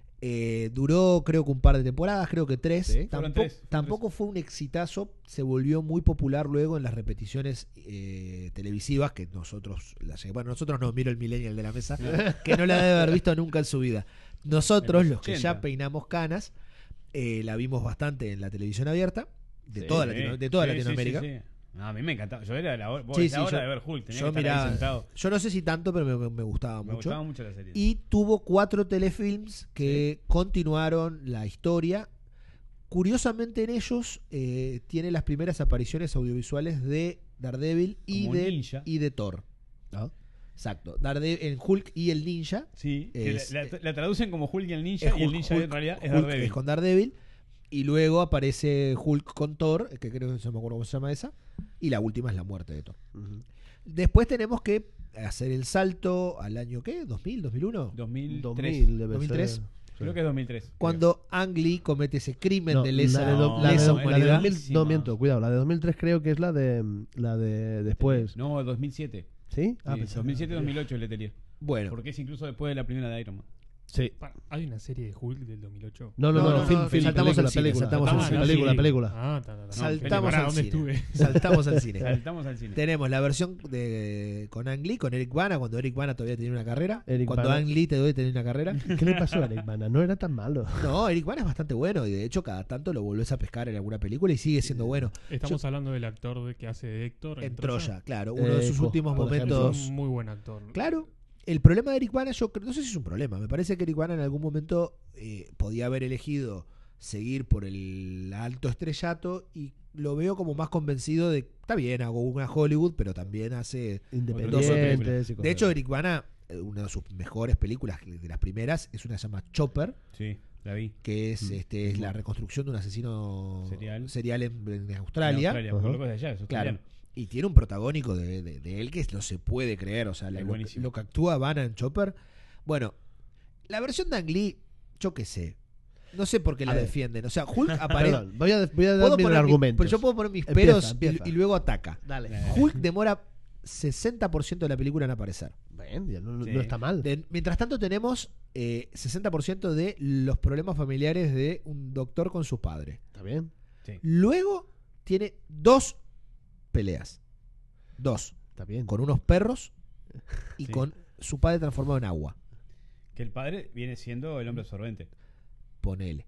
Eh, duró creo que un par de temporadas, creo que tres. Sí, fueron Tampoco, tres, fueron tampoco fue un exitazo, se volvió muy popular luego en las repeticiones eh, televisivas que nosotros, las, bueno, nosotros no, miro el millennial de la mesa, que no la debe haber visto nunca en su vida. Nosotros, En los los que ochenta. ya peinamos canas, eh, la vimos bastante en la televisión abierta, de Sí, toda, sí. Latino- de toda Sí, sí, Latinoamérica. sí, sí. No, a mí me encantaba. Yo era la hora, vos Sí, decís sí, la hora yo- de ver Hulk. Tenía Yo, que estar ahí mirá, sentado. yo no sé si tanto, pero me, me gustaba Me mucho. gustaba mucho la serie. Y tuvo cuatro telefilms que continuaron la historia. Curiosamente en ellos eh, tiene las primeras apariciones audiovisuales de Daredevil y Como de, ninja. y de Thor. Ah. Exacto. Daredevil, en Hulk y el ninja. Sí, que Es- la, la- la traducen como Hulk y el ninja, es y el Hulk- ninja Hulk- en realidad es Hulk Daredevil. es con Daredevil. Y luego aparece Hulk con Thor, que creo que no me acuerdo cómo se llama esa. Y la última es la muerte de Thor. Ujú. Después tenemos que hacer el salto al año, ¿qué? ¿dos mil? ¿dos mil uno? dos mil tres. dos mil debe dos mil tres. ser. Creo que es dos mil tres. Cuando Ang Lee comete ese crimen No, de lesa, la de, do- No, la de lesa do- la de humanidad. dos mil Buenísima. no, miento, cuidado. La de dos mil tres creo que es la de la de después. No, dos mil siete. ¿Sí? Ah, Sí, pensaba- dos mil siete dos mil ocho le tenía. Bueno, Porque es incluso después de la primera de Iron Man. Sí. Para, ¿hay una serie de Hulk del dos mil ocho? No, no, No, no, no, film, no, film, saltamos película, al cine, película, saltamos Ah, al sí, cine. película, sí. película. Ah, ta, ta, ta. saltamos Pará, al ¿dónde cine. estuve? Saltamos al cine. Saltamos al cine. Tenemos la versión de con Ang Lee, con Eric Bana, cuando Eric Bana todavía tenía una carrera. Eric cuando Bana. Ang Lee todavía tenía una carrera. ¿Qué le pasó a Eric Bana? No era tan malo. No, Eric Bana es bastante bueno y de hecho cada tanto lo volvés a pescar en alguna película y sigue siendo bueno. Estamos hablando del actor de- que hace de Héctor En Troya, claro, uno Eh, de sus co- últimos por Es momentos. un muy buen actor. Claro. El problema de Eric Bana, yo creo- no sé si es un problema. Me parece que Eric Bana en algún momento eh, podía haber elegido seguir por el alto estrellato y lo veo como más convencido de, está bien, hago una Hollywood, pero también hace... Independientes. y De cosas hecho, así. Eric Bana, eh, una de sus mejores películas, de las primeras, es una que se llama Chopper, Sí, la vi. que es Mm. este es la reconstrucción de un asesino Serial. serial en, en En Australia. Australia, Ajá. por lo que es de allá, es Claro. australiano. Y tiene un protagónico de, de- de él que no se puede creer. O sea, la- Es lo, que- buenísimo. lo que actúa Vanna en Chopper. Bueno, la versión de Ang Lee, yo qué sé. No sé por qué A la ver. defienden. O sea, Hulk aparece. Perdón, voy a, voy a dar Puedo mis poner mi- argumentos. pero yo puedo poner mis Empieza, peros y- empieza. Y, luego ataca. Dale. Eh. Hulk demora sesenta por ciento de la película en aparecer. Ven, ya no, Sí. no está mal. De- mientras tanto tenemos eh, sesenta por ciento de los problemas familiares de un doctor con su padre. Está bien. Sí. Luego tiene dos peleas. Dos. Está bien. Con unos perros y Sí. con su padre transformado en agua. Que el padre viene siendo el hombre absorbente. Ponele.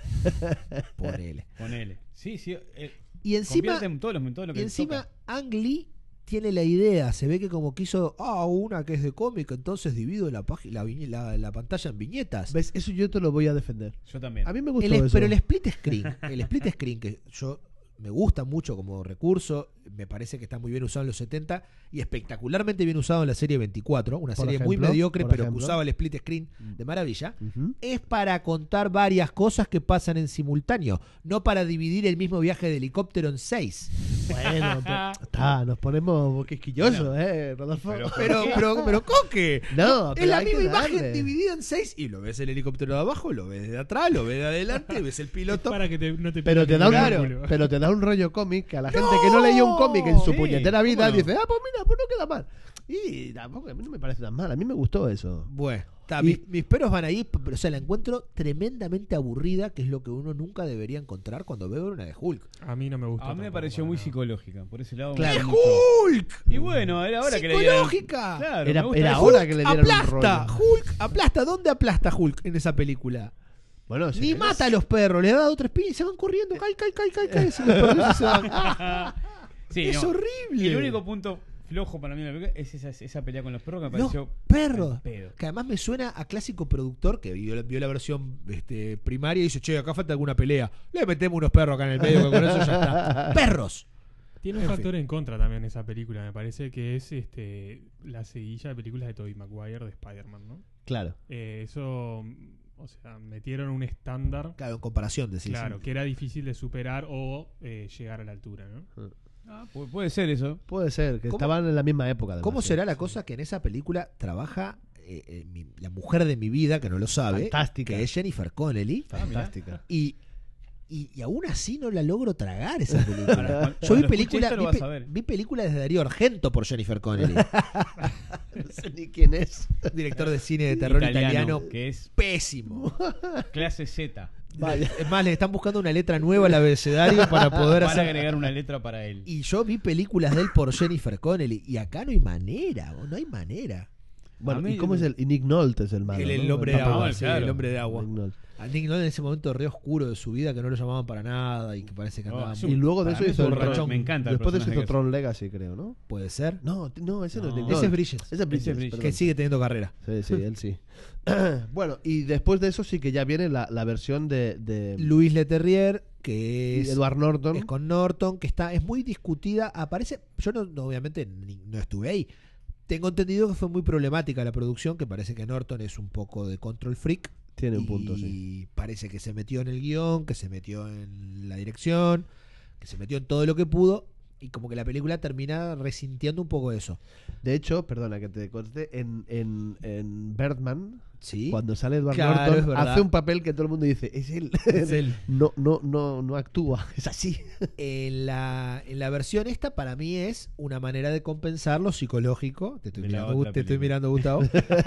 Ponele. Ponele. Sí, sí. Eh, Y encima, convierte en todos los, en todo lo que y encima toca. Ang Lee tiene la idea, se ve que como quiso, ah, una que es de cómic, entonces divido la, página, la, viñe- la, la pantalla en viñetas. ¿Ves? Eso yo te lo voy a defender. Yo también. A mí me gustó El es- eso. pero el split screen, el split screen que yo me gusta mucho como recurso, me parece que está muy bien usado en los setenta y espectacularmente bien usado en la serie veinticuatro, una Por serie muy ejemplo, mediocre por pero ejemplo. que usaba el split screen de maravilla. Ujú. Es para contar varias cosas que pasan en simultáneo, no para dividir el mismo viaje de helicóptero en seis. Bueno, pero- está, nos ponemos quisquillosos, Bueno. ¿eh, Rodolfo? Pero- Pero, pero, pero, Coque. No, Es pero la hay misma que imagen darle. dividida en seis y lo ves el helicóptero de abajo, lo ves de atrás, lo ves de adelante, ves el piloto. Para que te, no te Pero te, pierdas da un, ningún Claro. ángulo. pero te da un rollo cómic que a la gente que no leyó un cómic en su Sí, puñetera vida ¿cómo no? dice, ah, pues mira, pues no queda mal. Y tampoco, a mí no me parece tan mal, a mí me gustó eso. Bueno, ta, Y- mis, mis peros van ahí, pero o sea, la encuentro tremendamente aburrida, que es lo que uno nunca debería encontrar cuando ve una de Hulk. A mí no me gustó. A mí me tampoco, pareció para muy nada. psicológica. Por ese lado. me Claro. gustó mucho. ¡Hulk! Y bueno, era hora que le dieran. ¡Psicológica! Claro, Era- me gusta era eso. hora que le dieran un aplasta, rollo. Hulk aplasta. ¿Dónde aplasta Hulk en esa película? Bueno, se Ni quedó- mata a los perros, le da dos tres pies y se van corriendo. Cay, cay, cay, cay, cay. Se los perros se van. Sí, es no. horrible. Y el único punto flojo para mí de la película es esa, esa pelea con los perros que me Los pareció. perros. al pedo. Que además me suena a clásico productor que vio, vio la versión este, primaria y dice, che, acá falta alguna pelea. Le metemos unos perros acá en el medio que con eso ya está. ¡Perros! Tiene un En factor en contra también esa película, me parece que es este la seguilla de películas de Tobey Maguire de Spider-Man, ¿no? Claro. Eh, eso, o sea, metieron un estándar, Claro, en comparación, decís. claro, que era difícil de superar o eh, llegar a la altura, ¿no? Ah, pu- puede ser eso. Puede ser, que ¿Cómo- estaban en la misma época. además, ¿Cómo sí. será la cosa que en esa película trabaja eh, eh, mi- la mujer de mi vida, que no lo sabe, Fantástica. que es Jennifer Connelly, Fantástica. y, y, y aún así no la logro tragar esa película. Ahora, cuando- Yo vi cuando escuches películas esto lo vi, vas pe- a ver. vi películas de Darío Argento por Jennifer Connelly, No sé ni quién es. director de cine de terror italiano, que es pésimo. clase Z. Vaya. Es más, le están buscando una letra nueva al abecedario para poder Van a hacer. agregar una letra para él. Y yo vi películas de él por Jennifer Connelly y acá no hay manera, no hay manera. Bueno, A mí- ¿y cómo es el? Y Nick Nolte es el malo. El, el ¿no? hombre de Tampoco- agua, Ah, sí, claro. el hombre de agua. Nick Nolte. A Nick Nolte en ese momento re oscuro de su vida que no lo llamaban para nada y que parece que No, andaba es muy- Y luego de Para eso mí hizo es el un Tron. rachón, me encanta el Después de eso personaje hizo que Tron Legacy, creo, ¿no? puede ser. No, t- no, ese no, es No. Nick Ese es Nolte. Bridges, Ese es Bridges, Ese es Bridges. perdón. que sigue teniendo carrera. Sí, sí, él sí. Bueno, y después de eso sí que ya viene la, la versión de, de Luis Leterrier, que es, Edward Norton. es con Norton, que está es muy discutida. Aparece, yo no, no, obviamente ni- no estuve ahí. Tengo entendido que fue muy problemática la producción, que parece que Norton es un poco de control freak. Tiene un y punto, sí. parece que se metió en el guión, que se metió en la dirección, que se metió en todo lo que pudo. Y como que la película termina resintiendo un poco eso. De hecho, perdona que te corte, en, en, en Birdman, ¿Sí? cuando sale Edward Claro, es Norton, verdad. hace un papel que todo el mundo dice, es él. Es él. no, no, no, no actúa, es así. En la, en la versión esta, para mí es una manera de compensar lo psicológico. Te estoy, De la mirando, otra te estoy película. mirando, Gustavo.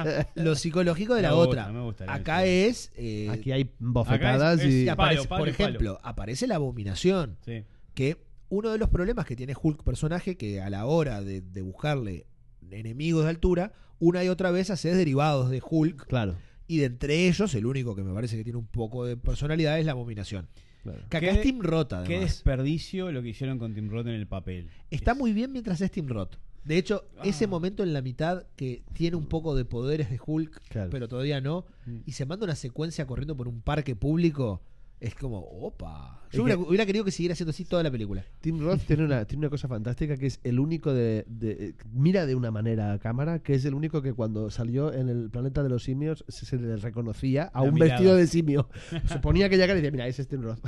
Lo psicológico de la Me otra. gusta, me gusta la Acá versión. es. eh, Aquí hay bofetadas Acá es- y... y aparece, palo, palo por y palo. ejemplo, aparece la abominación. Sí. Que uno de los problemas que tiene Hulk personaje, que a la hora de, de buscarle enemigos de altura, una y otra vez hace derivados de Hulk. Claro, Y de entre ellos, el único que me parece que tiene un poco de personalidad es la abominación. claro. Que acá Qué- es Tim Roth, además. Qué desperdicio lo que hicieron con Tim Roth en el papel. Está Es- muy bien mientras es Tim Roth. De hecho, Ah. ese momento en la mitad que tiene un poco de poderes de Hulk, Claro. pero todavía no, Mm. y se manda una secuencia corriendo por un parque público, es como, opa. Es Yo hubiera, que- hubiera querido que siguiera siendo así toda la película. Tim Roth tiene una, tiene una cosa fantástica que es el único de, de- mira de una manera a cámara, que es el único que cuando salió en el planeta de los simios se, se le reconocía a La un mirada. vestido de simio. Se ponía aquella cara y decía, mira, ese es Tim Roth.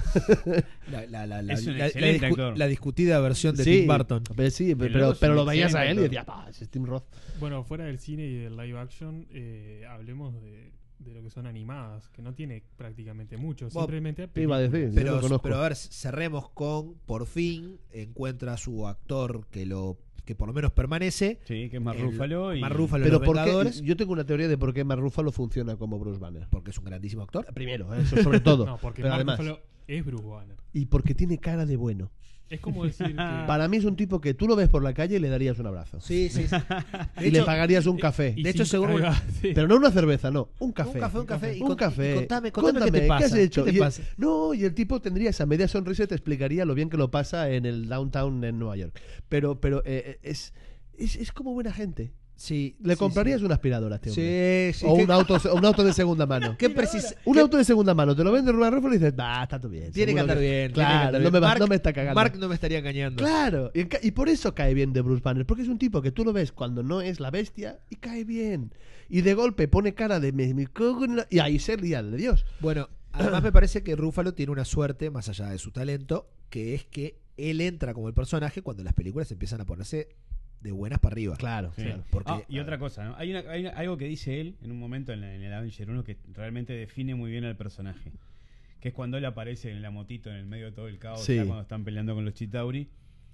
La, la- la- la- Es un la- la excelente discu- actor. la discutida versión de Sí, Tim Burton. Pero, sí, pero, luego es pero un lo veías a él y excelente decías, "Pa, ese es Tim Roth". Bueno, fuera del cine y del live action, eh, hablemos de, de lo que son animadas, que no tiene prácticamente mucho, Bueno, simplemente te iba a decir, películas. yo Pero, lo conozco. pero a ver, cerremos con, por fin, encuentra a su actor que lo que por lo menos permanece. Sí, que es Mark El- Ruffalo y... Mark Ruffalo. Pero Los ¿por qué? Vengadores. Yo tengo una teoría de por qué Mark Ruffalo funciona como Bruce Banner. Porque es un grandísimo actor. Primero, eso sobre todo. No, porque pero Mark además, Ruffalo es Bruce Banner. y porque tiene cara de bueno. Es como decir que... Para mí es un tipo que tú lo ves por la calle y le darías un abrazo. Sí, sí. sí. Y le pagarías un café. y de hecho, sin- seguro- ahí va, sí. Pero no una cerveza, no. Un café. Un café, un café. Y, Un con- café. y contame, contame, qué te pasa. has hecho? ¿Qué te Y- pasa? No, y el tipo tendría esa media sonrisa y te explicaría lo bien que lo pasa en el downtown en Nueva York. Pero, pero eh, es, es, es como buena gente. Sí. Le sí, comprarías sí. una aspiradora a este hombre. Sí, sí. O ¿Qué- un auto, un auto de segunda mano. ¿Qué precis- Un qué- auto de segunda mano, te lo vende Rubén Rufo y dices, va, está todo bien. Tiene que seguro andar bien. tiene que Claro, andar no bien. me, va- Mark- no me está cagando. Mark no me estaría engañando. Claro, y, enca- y por eso cae bien de Bruce Banner, porque es un tipo que tú lo ves cuando no es la bestia y cae bien. Y de golpe pone cara de me, me cago en la- y ahí se ría el de Dios. Bueno, además me parece que Ruffalo tiene una suerte, más allá de su talento, que es que él entra como el personaje cuando las películas empiezan a ponerse de buenas para arriba. Claro, Sí. claro. Porque, Ah, y otra cosa, ¿no? Hay, una- hay una- algo que dice él en un momento en, la- en el Avenger uno que realmente define muy bien al personaje. Que es cuando él aparece en la motito en el medio de todo el caos, Sí. ya cuando están peleando con los Chitauri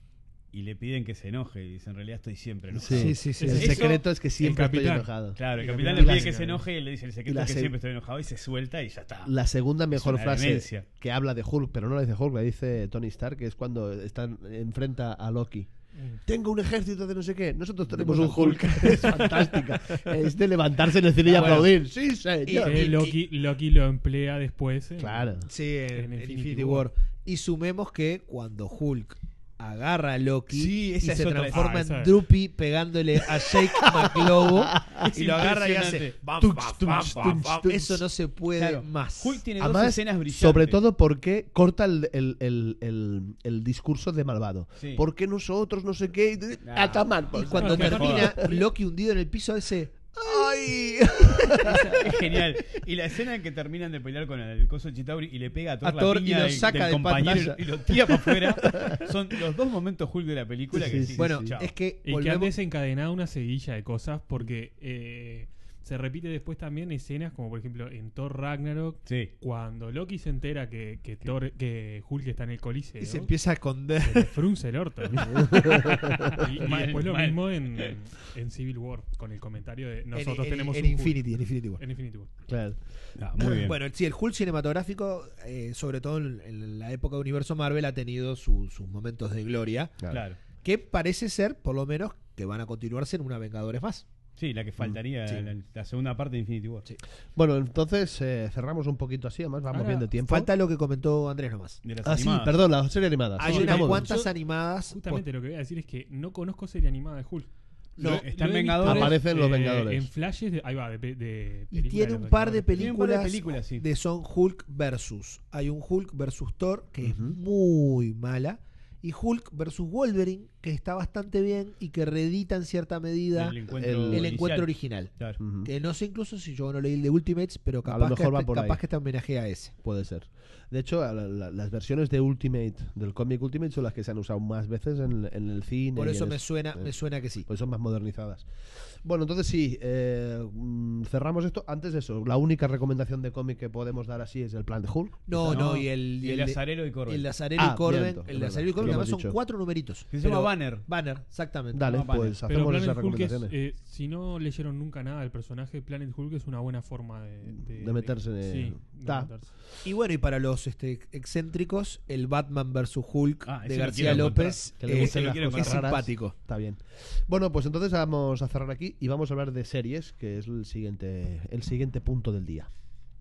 y le piden que se enoje. Y dice, en realidad estoy siempre enojado. Sí, Sí, sí, sí. El Eso- secreto es que siempre estoy capitán. enojado. Claro, el El capitán capitán le y pide la- que se enoje y él le dice, el y secreto la es que se- siempre estoy enojado y se suelta y ya está. La segunda mejor una frase demencia. que habla de Hulk, pero no la dice Hulk, la dice Tony Stark, que es cuando están enfrenta a Loki. Tengo un ejército de no sé qué. Nosotros tenemos un Hulk. Es fantástica. Es de levantarse en el cine y Ah, bueno. aplaudir. Sí, señor. Que Loki, Loki lo emplea después. en- Claro. Sí, en, En en Infinity Infinity War. War. Y sumemos que cuando Hulk agarra a Loki Sí, y esa se es otra- transforma Ah, esa en es. Droopy pegándole a Jake McLobo y lo agarra y hace impresionante. bam, Tux, bam, tux, bam, tux, bam, bam. tux. Eso no se puede Claro. más. Hulk tiene dos Además, escenas brillantes. sobre todo porque corta el, el, el, el, el discurso de malvado. Sí. Porque nosotros no sé qué. Ah. A tomar por Y cuando No, me termina jodas. Loki hundido en el piso ese, ¡Ay! Es genial. Y la escena en que terminan de pelear con el coso de Chitauri y le pega a Thor, A la Thor piña y lo del- saca del de compañero pantalla. y lo tira para afuera. Son los dos momentos Hulk de la película que Sí, sí, sí, bueno, chao. es que Y que han volvemos, desencadenado una seguilla de cosas porque eh, se repite después también escenas como por ejemplo en Thor Ragnarok Sí. cuando Loki se entera que, que, Thor, que Hulk está en el Coliseo y se empieza a esconder. se le frunce el orto. y, y Mal, después lo mal. mismo en, en Civil War con el comentario de nosotros en, en- tenemos en un Hulk. Infinity, en Infinity War. En Infinity War. Claro. Ah, muy bien. Bueno, sí, el Hulk cinematográfico, eh, sobre todo en, en la época de Universo Marvel, ha tenido su- sus momentos de gloria, Claro. que parece ser, por lo menos, que van a continuarse en una Vengadores más. Sí, la que faltaría, Sí. la, la segunda parte de Infinity War. Sí. Bueno, entonces eh, cerramos un poquito así, además vamos Ahora, bien de tiempo. Falta lo que comentó Andrés nomás. De las Ah, sí, animadas. perdón, la serie animada. Hay Sí, unas vamos. cuantas Yo- animadas. Justamente lo que voy a decir es que no conozco serie animada de Hulk. No, Lo- está en lo he visto, Vengadores. Aparecen los eh, Vengadores. En flashes, de, ahí va, de, de- de Y películas tiene de un los par de Vengadores. Tiene un par de películas películas, sí. de son Hulk versus. Hay un Hulk versus Thor que es Ujú. muy mala. Y Hulk versus Wolverine, que está bastante bien y que reedita en cierta medida El el, encuentro, el inicial. encuentro original. Claro. Ujú. Que no sé incluso si yo no leí el de Ultimates, pero A lo capaz, que, mejor va este- por capaz ahí. que te homenajea a ese. Puede ser. De hecho, la- la- las versiones de Ultimate, del cómic Ultimate, son las que se han usado más veces en, en el cine. Por y eso en me es- suena, eh, me suena que sí. Pues son más modernizadas. Bueno, entonces sí, eh, mm, cerramos esto. Antes de eso, la única recomendación de cómic que podemos dar así es el plan de Hulk. No, No, no, y el, Y y el el, de- Lazarelo y Corbin. el Lazarelo Ah, y Corben. miento, El es verdad, Lazarelo y que Corben, lo además hemos son dicho. cuatro numeritos. Que se llama Pero- Banner. Banner, exactamente. Dale, No, vale. pues Pero hacemos Planet esas Hulk es, recomendaciones. eh, si no leyeron nunca nada del personaje, Planet Hulk es una buena forma de, De meterse en- sí, de Ta. meterse. Y bueno, y para los este, excéntricos, el Batman versus Hulk Ah, de ese lo García quiero López Que le eh, gusten lo las quiero cosas es raras. simpático. Está bien. Bueno, pues entonces vamos a cerrar aquí y vamos a hablar de series, que es el siguiente, el siguiente punto del día.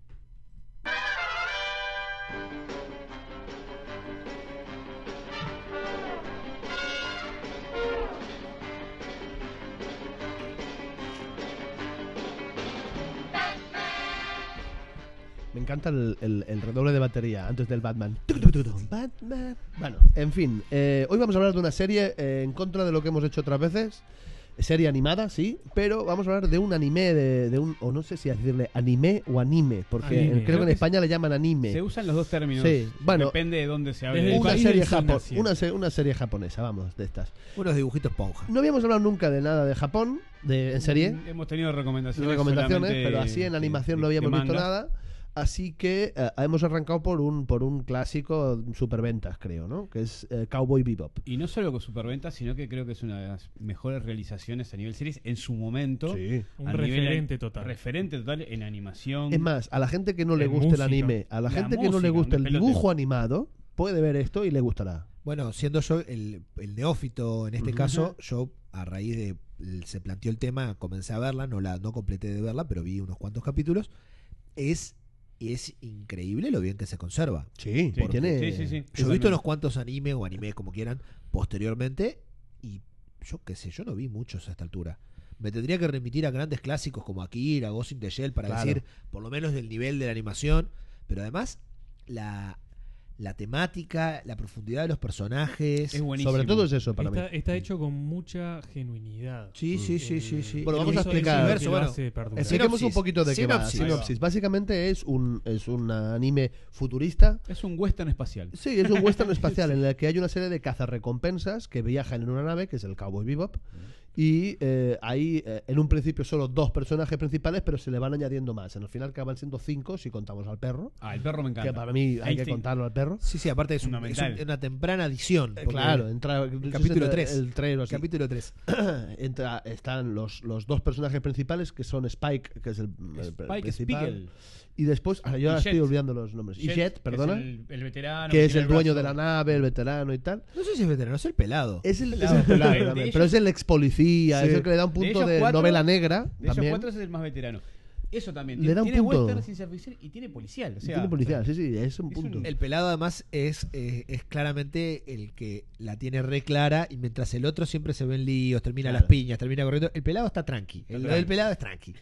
Me encanta el, el- el redoble de batería antes del Batman. Batman. Bueno, en fin. eh, hoy vamos a hablar de una serie eh, en contra de lo que hemos hecho otras veces. Serie animada, sí, pero vamos a hablar de un anime, de, de un, o no sé si decirle anime o anime, porque Anime. creo, Creo que en que España le llaman anime. Se usan los dos términos. Sí, bueno. Depende de dónde se hable. Desde el Una país serie, del sol japo- nació. una, se- una serie japonesa, vamos, de estas. Unos dibujitos esponja. No habíamos hablado nunca de nada de Japón, de, en serie, Hemos tenido recomendaciones. recomendaciones, solamente pero así en de- animación de- no habíamos de visto manga. nada. Así que eh, hemos arrancado por un por un clásico superventas, creo, ¿no? Que es eh, Cowboy Bebop. Y no solo con superventas, sino que creo que es una de las mejores realizaciones a nivel series en su momento. Un a nivel referente an- total. Referente total en animación. Es más, a la gente que no le En guste el música. anime, a la La gente que no le música, guste un el despelote. dibujo animado, puede ver esto y le gustará. Bueno, siendo yo el, el neófito en este Ujú. caso, yo a raíz de se planteó el tema, comencé a verla, no la no completé de verla, pero vi unos cuantos capítulos. Es es increíble lo bien que se conserva. Sí, Sí, tiene... sí, sí, sí. Yo he visto Totalmente. unos cuantos anime o anime como quieran posteriormente y yo qué sé, yo no vi muchos a esta altura. Me tendría que remitir a grandes clásicos como Akira, Ghost in the Shell para Claro. decir por lo menos del nivel de la animación, pero además la la temática, la profundidad de los personajes. Es buenísimo. Sobre todo es eso para Está, mí. está hecho con mucha genuinidad. Sí, sí, sí, El- sí, sí. Bueno, Y vamos a eso- explicar. eso- Eso lo bueno, hace perdurar. Expliquemos un Sinopsis. poquito de qué va. Sinopsis. Sinopsis. Básicamente es un, es un anime futurista. Es un western espacial. Sí, es un western espacial en el que hay una serie de cazarrecompensas que viajan en una nave, que es el Cowboy Bebop. Y eh, hay eh, en un principio solo dos personajes principales, pero se le van añadiendo más. En el final acaban siendo cinco si contamos al perro. Ah, el perro me encanta. Que para mí hay que Instinct. contarlo al perro. Sí, sí, aparte es, un- es Fundamental. un- una temprana edición. Eh, porque- Claro, entra capítulo el- tres. El trailer, sí. Capítulo tres. Entra, están los, los dos personajes principales que son Spike, que es el, el Spike principal, Spiegel. y después, ahora yo ahora Y estoy Jet. olvidando los nombres. Y Jet, Jet, que perdona, es el, el veterano. que es tiene el dueño de brazo. la nave, el veterano y tal. No sé si es veterano, es el pelado. Es el, es Pelado. el pelado De- de también, ellos- pero es el ex policía, Sí. es el que le da un De punto ellos de, cuatro- novela negra. De ellos también. cuatro es el más veterano. Eso también. Le tiene da un tiene punto. western, ciencia ficción y tiene policial. O Y sea, tiene policial, o sea, sí, sí, es un es punto. un- El pelado además es, eh, es claramente el que la tiene re clara y mientras el otro siempre se ven líos, termina Claro. las piñas, termina corriendo. El pelado está tranqui. El, tranqui. el pelado es tranqui.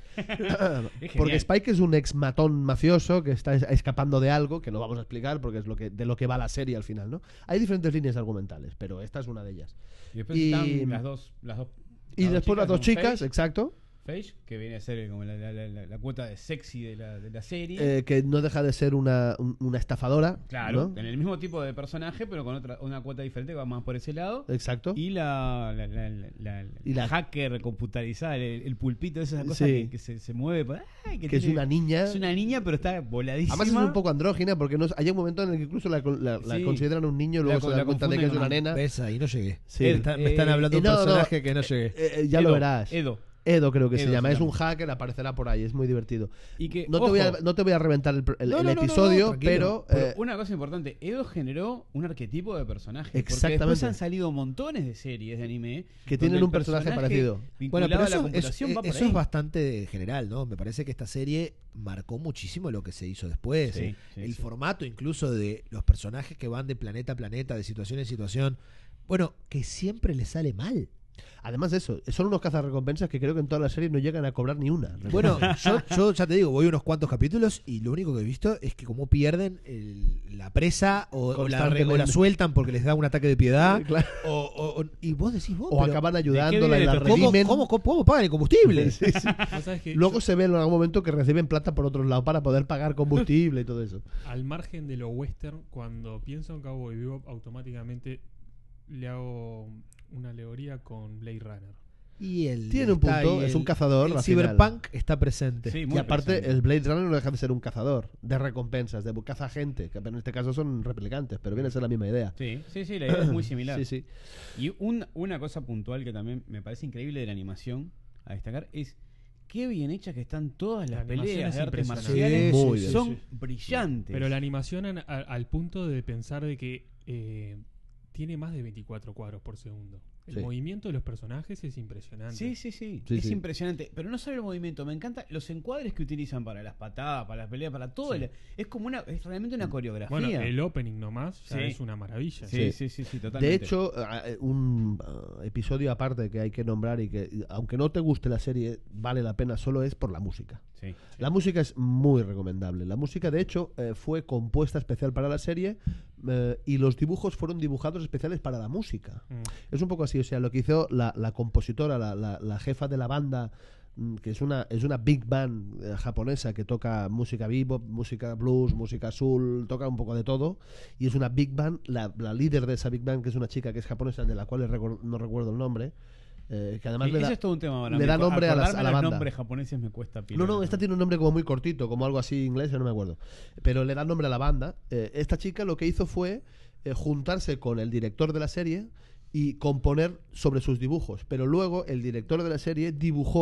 es Porque genial. Spike es un ex matón mafioso que está es- escapando de algo que no vamos a explicar porque es lo que de lo que va la serie al final, ¿no? Hay diferentes líneas argumentales, pero esta es una de ellas. Y después y- están las dos. Las dos Y después las dos son chicas, Paige, exacto, Paige, que viene a ser como la, la- la- la- la cuota de sexy de la, de la serie. eh, que no deja de ser una, un- una estafadora, claro, ¿no? en el mismo tipo de personaje, pero con otra una cuota diferente que va más por ese lado. Exacto. Y la, la, la, la- la- Y la- hacker computarizada, el, el pulpito, esa cosa Sí. que, que se, se mueve. por- ay, que es tiene- una niña. Es una niña, pero está voladísima. Además es un poco andrógina porque no, hay un momento en el que incluso la, la- la Sí. consideran un niño y luego La se co- dan la cuenta de que confunden es una con- nena. ¿Ves? Ahí no llegué. Sí. Me, están- me están Eh, hablando de un no, no, personaje que no llegué. Eh, eh, ya Edo, lo verás. Edo. Edo creo que se Edo llama. se Es llama. un hacker, aparecerá por ahí. Es muy divertido. Y que, No te, voy a, ojo, no te voy a reventar el, el- No, el no, no, no, episodio, no, tranquilo. pero... pero eh, una cosa importante, Edo generó un arquetipo de personaje. Porque Exactamente. después han salido montones de series de anime Que donde tienen el un personaje parecido. vinculado Bueno, pero a la eso, es, computación va por eso ahí. es bastante general, ¿no? Me parece que esta serie marcó muchísimo lo que se hizo después. Sí, ¿eh? sí, el sí. formato incluso de los personajes que van de planeta a planeta, de situación en situación. Bueno, que siempre les sale mal. Además de eso, son unos cazarrecompensas que creo que en toda la serie no llegan a cobrar ni una. Bueno, yo, yo ya te digo, voy unos cuantos capítulos y lo único que he visto es que como pierden el- la presa o, o la, re- o la Constantemente. sueltan porque les da un ataque de piedad. Claro. O, o- o- y vos decís vos, O pero acaban qué ayudándola viene y la esto? ¿cómo, redimen. cómo, cómo, cómo pagan el combustible? Sí, sí. Vos sabés que Luego yo, se ve en algún momento que reciben plata por otro lado para poder pagar combustible y todo eso. al margen de lo western, cuando pienso en Cowboy Bebop, automáticamente le hago una alegoría con Blade Runner. Y el, Tiene un está punto, ahí es el- un cazador, El al final. cyberpunk está presente. Sí, Y muy aparte, presente. el Blade Runner no deja de ser un cazador de recompensas, de caza gente, que en este caso son replicantes, pero viene a ser la misma idea. Sí, sí, sí, la idea es muy similar. Sí, sí. Y un- una cosa puntual que también me parece increíble de la animación a destacar es qué bien hechas que están todas las La animación peleas es de artes impresionante. marciales. Sí, muy bien. Son Sí. brillantes. Pero la animación an- a- al punto de pensar de que eh, tiene más de veinticuatro cuadros por segundo. El Sí. movimiento de los personajes es impresionante. Sí, sí, sí, Sí, es sí. impresionante. Pero no solo el movimiento, me encanta los encuadres que utilizan para las patadas, para las peleas, para todo. Sí. el- es como una, es realmente una coreografía. Bueno, el opening nomás ya Sí. es una maravilla. sí, sí, sí, sí, totalmente. De hecho, eh, un eh, episodio aparte que hay que nombrar y que, aunque no te guste la serie, vale la pena solo es por la música. sí. La música es muy recomendable. La música, de hecho, eh, fue compuesta especial para la serie eh, y los dibujos fueron dibujados especiales para la música. Mm. Es un poco así, o sea, lo que hizo la, la compositora, la, la- la jefa de la banda, mm, que es una, es una big band eh, japonesa que toca música bebop, música blues, música soul, toca un poco de todo, y es una big band, la, la líder de esa big band, que es una chica que es japonesa, de la cual recor- no recuerdo el nombre, eh, que además Sí, le ese da... es todo un tema para le mí. da nombre a las- Acordarme a la los banda. nombres japoneses me cuesta pila. No, no, esta tiene un nombre como muy cortito, como algo así inglés, yo no me acuerdo. Pero le da nombre a la banda. Eh, esta chica lo que hizo fue eh, juntarse con el director de la serie y componer sobre sus dibujos. Pero luego el director de la serie dibujó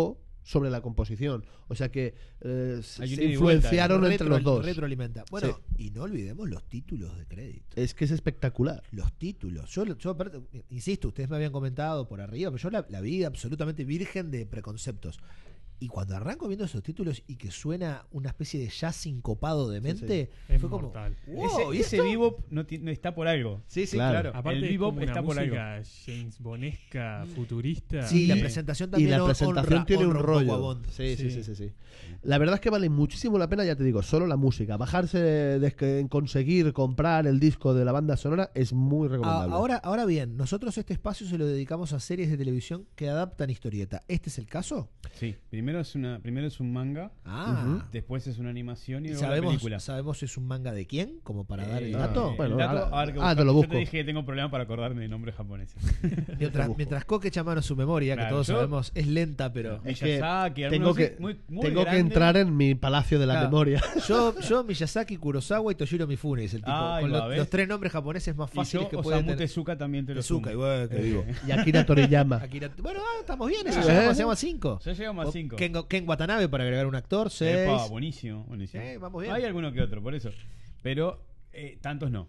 sobre la composición. O sea que eh, se Hay un se ida y vuelta, influenciaron Retro- entre los dos. Retroalimenta. Bueno, y no olvidemos los títulos de crédito. Es que es espectacular. Los títulos. Yo, yo aparte, insisto, ustedes me habían comentado por arriba, pero yo la, la vi absolutamente virgen de preconceptos. Y cuando arranco viendo esos títulos y que suena una especie de jazz sincopado de mente, Es fue como. mortal. Wow, ¿y ese ese esto? bebop no, ti- no está por algo. Sí, sí, Claro. claro. Aparte el es bebop como una está por algo. música James Bonesca, futurista. Sí, Sí. la presentación Y también la hon- presentación honra- tiene un honra poco a rollo. Bond. Sí, sí, sí, Sí. sí, sí. La verdad es que vale muchísimo la pena, ya te digo, solo la música. Bajarse de que en conseguir comprar el disco de la banda sonora es muy Ah, recomendable. ahora, ahora bien, nosotros este espacio se lo dedicamos a series de televisión que adaptan historieta. ¿Este es el caso? Sí, primero es una primero es un manga, Ah. después es una animación y ¿Y luego la sabemos, película. sabemos es un manga de quién? Como para dar el Eh, dato. el Bueno, dato, ahora- a ver, que ah, te buscar- lo Yo busco. te dije que tengo problemas para acordarme de nombres japoneses. Mientras, busco. mientras Coque echa mano a su memoria, que Claro, todos yo- sabemos es lenta, pero. Es que Miyazaki, tengo algunos que, muy- muy tengo que grande. entrar en mi palacio de la Claro. memoria. Yo, yo, Miyazaki, Kurosawa y Toshiro Mifune es el tipo. Ahí con va, los, ¿ves? los tres nombres japoneses más Y fáciles yo, que pueden Osamu tener. Tezuka también te lo Tezuka, sumo. igual que Eh, digo. Y Akira Toriyama. Akira- bueno, ah, estamos bien, eso Ah, ya ¿eh? llegamos- llegamos a cinco. Ya llegamos a cinco. Ken, Ken Watanabe para agregar un actor, seis. Epa, buenísimo, buenísimo. Sí, vamos bien. Hay alguno que otro, por eso. Pero eh, tantos no.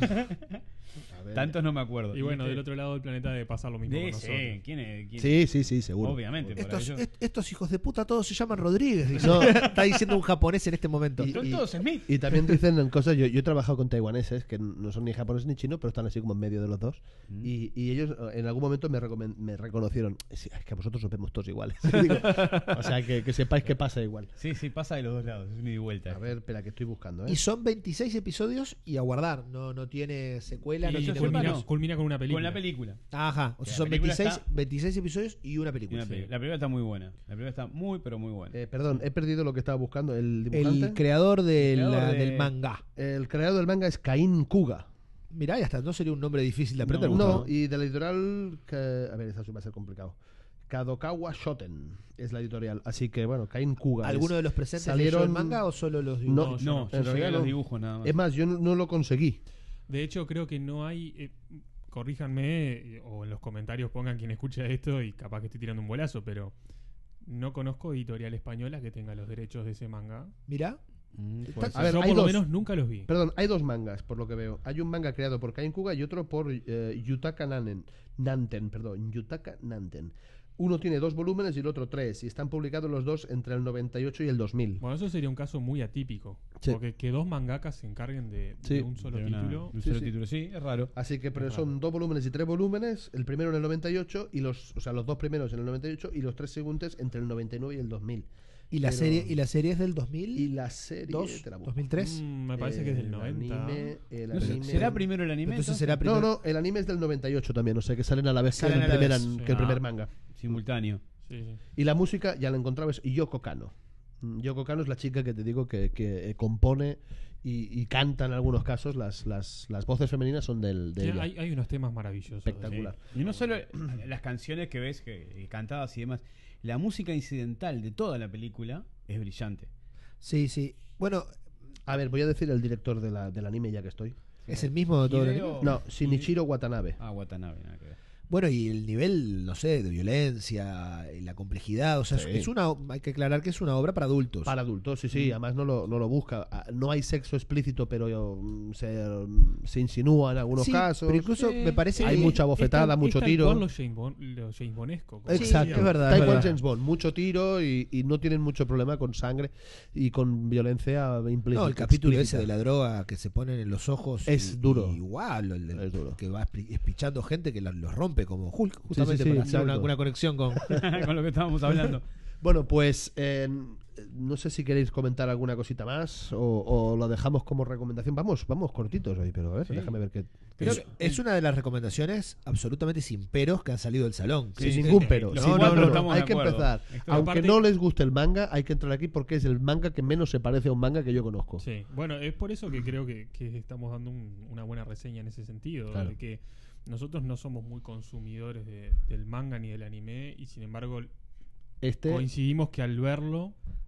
Tantos no me acuerdo. Y bueno, este- del otro lado del planeta debe pasar lo mismo de con ese, nosotros. ¿quién es? ¿Quién? Sí, sí, sí, seguro. Obviamente. para Estos, ellos. est- estos hijos de puta todos se llaman Rodríguez. dice. No. Está diciendo un japonés en este momento. Y- Son todos Smith. Y también dicen en cosas, yo, yo he trabajado con taiwaneses que no son ni japoneses ni chinos, pero están así como en medio de los dos. Mm. Y, y ellos eh, en algún momento me, recomen- me reconocieron, "Sí, es que a vosotros os vemos todos iguales. Digo, o sea, que, que sepáis que pasa igual. Sí, sí, pasa de los dos lados. Es un ida y vuelta. A ver, espera, que estoy buscando. ¿eh? Y son veintiséis episodios y a guardar. No, no tiene secuela, Y no yo tiene sepa, culmina, no. culmina con una película. Con la película. Ajá, o Que sea, la son película veintiséis, está- veintiséis episodios y una Y película. una peli- La película está muy buena. La película está muy, pero muy buena. Eh, perdón, he perdido lo que estaba buscando. El dibujante. El creador, de El creador la- de- del manga. El creador del manga es Kain Kuga. Mirá, y hasta no sería un nombre difícil de aprender. No, Gustavo. No, y de la editorial. Que, a ver, esta va a ser complicado. Kadokawa Shoten es la editorial. Así que, bueno, Kain Kuga. ¿Alguno es- de los presentes salieron- leyó el manga o solo los No, dibujos? yo no, no. yo en llegué a realidad los no. dibujos nada más. Es más, yo no, no lo conseguí. De hecho, creo que no hay. eh, corríjanme, eh, o en los comentarios pongan quien escucha esto y capaz que estoy tirando un bolazo, pero no conozco editorial española que tenga los derechos de ese manga. Mirá. Mm, Está- puede a ser. ver, Yo hay por lo dos. menos nunca los vi. Perdón, hay dos mangas, por lo que veo. Hay un manga creado por Kain Kuga y otro por eh, Yutaka Nanen, Nanten. Perdón, Yutaka Nanten. Uno tiene dos volúmenes y el otro tres. Y están publicados los dos entre el noventa y ocho y el dos mil. Bueno, eso sería un caso muy atípico. Sí. Porque que dos mangakas se encarguen de, Sí. de un solo De una- título. de un Sí, solo sí. título, sí, es raro. Así que pero Es son raro. dos volúmenes y tres volúmenes. El primero en el noventa y ocho y los, o sea, los dos primeros en el noventa y ocho y los tres segundos entre el noventa y nueve y el dos mil. ¿Y la, Pero- serie, ¿Y la serie es del dos mil? Y la serie ¿Dos? te la busco. ¿dos mil tres? Mm, me parece que es del El noventa. anime- el No sé, anime- ¿será primero el anime? Entonces entonces? será No, primero. no, el anime es del noventa y ocho también, o sea que salen a la vez que Salen el, a la primer, vez, an- sí. que el primer Ah. manga. Simultáneo. Sí, sí. Y la música, ya la encontraba, es Yoko Kano. Mm, Yoko Kano es la chica que te digo que, que, eh, compone y, y canta en algunos casos. Las, las, las voces femeninas son del, de Sí, ella. hay, hay unos temas maravillosos. Espectacular. Y no solo las canciones que ves que eh, cantadas y demás, la música incidental de toda la película es brillante. Sí, sí. Bueno, A ver, voy a decir el director de la, del anime ya que estoy. es el mismo de todo el Hideo- anime. No, Shinichiro Watanabe. Ah, Watanabe, nada que ver. Bueno, y el nivel, no sé, de violencia, y la complejidad, o sea, es- Sí. es una, hay que aclarar que es una obra para adultos. Para adultos, sí, sí, además no lo, no lo busca. Ah, No hay sexo explícito, pero mm, se, se insinúa en algunos Sí, casos. pero incluso me parece Hay que mucha bofetada, Es tal- mucho es tal tiro. cual Lo James, Bond, lo James Bondesco, como Exacto, decía. es verdad, Tal es cual verdad. James Bond, mucho tiro y, y no tienen mucho problema con sangre y con violencia implícita. No, el capítulo explícita. ese de la droga que se ponen en los ojos. Es y- duro. Y guau, lo- el- Es duro. que va espli- espichando gente que la- los rompe como Hulk, justamente sí, para hacer una, exacto. una conexión con. Con lo que estábamos hablando. Bueno, pues eh, no sé si queréis comentar alguna cosita más o, o lo dejamos como recomendación. Vamos, vamos cortitos hoy, pero a ver, Sí. déjame ver qué. Creo Es, que- es una de las recomendaciones absolutamente sin peros que han salido del salón. Sin Sí, ningún sí, pero. los Sí, cuatro no, no, no, estamos hay de que acuerdo. empezar. Esto- Aunque aparte- no les guste el manga, hay que entrar aquí porque es el manga que menos se parece a un manga que yo conozco. Sí, bueno, es por eso que creo que, que estamos dando un- una buena reseña en ese sentido, Claro. de que nosotros no somos muy consumidores de- del manga ni del anime y sin embargo Este, coincidimos que al verlo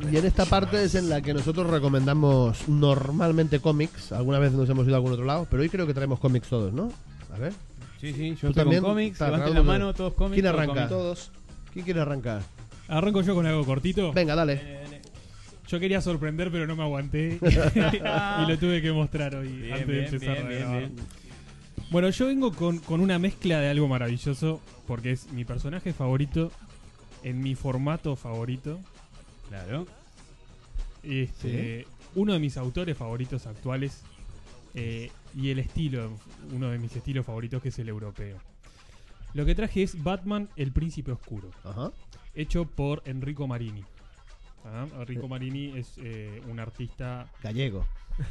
Y en esta parte es en la que nosotros recomendamos normalmente cómics. Alguna vez nos hemos ido a algún otro lado, pero hoy creo que traemos cómics todos, ¿no? A ver. Sí, sí, yo ¿Tú estoy también? con cómics, Está, levanten Raúl, la mano, todos cómics. ¿Quién todos arranca? cómics. Todos. ¿Quién quiere arrancar? Arranco yo con algo cortito. Venga, dale. Dale, dale. Yo quería sorprender, pero no me aguanté. Y lo tuve que mostrar hoy Bien, antes bien, de empezar bien, a bien, grabar. bien. Bueno, yo vengo con, con una mezcla de algo maravilloso, porque es mi personaje favorito en mi formato favorito. Claro. Este, uno de mis autores favoritos actuales eh, y el estilo, uno de mis estilos favoritos, que es el europeo. Lo que traje es Batman, el Príncipe Oscuro, Ajá. hecho por Enrico Marini. Ah, Enrico Marini es eh, un artista. Gallego.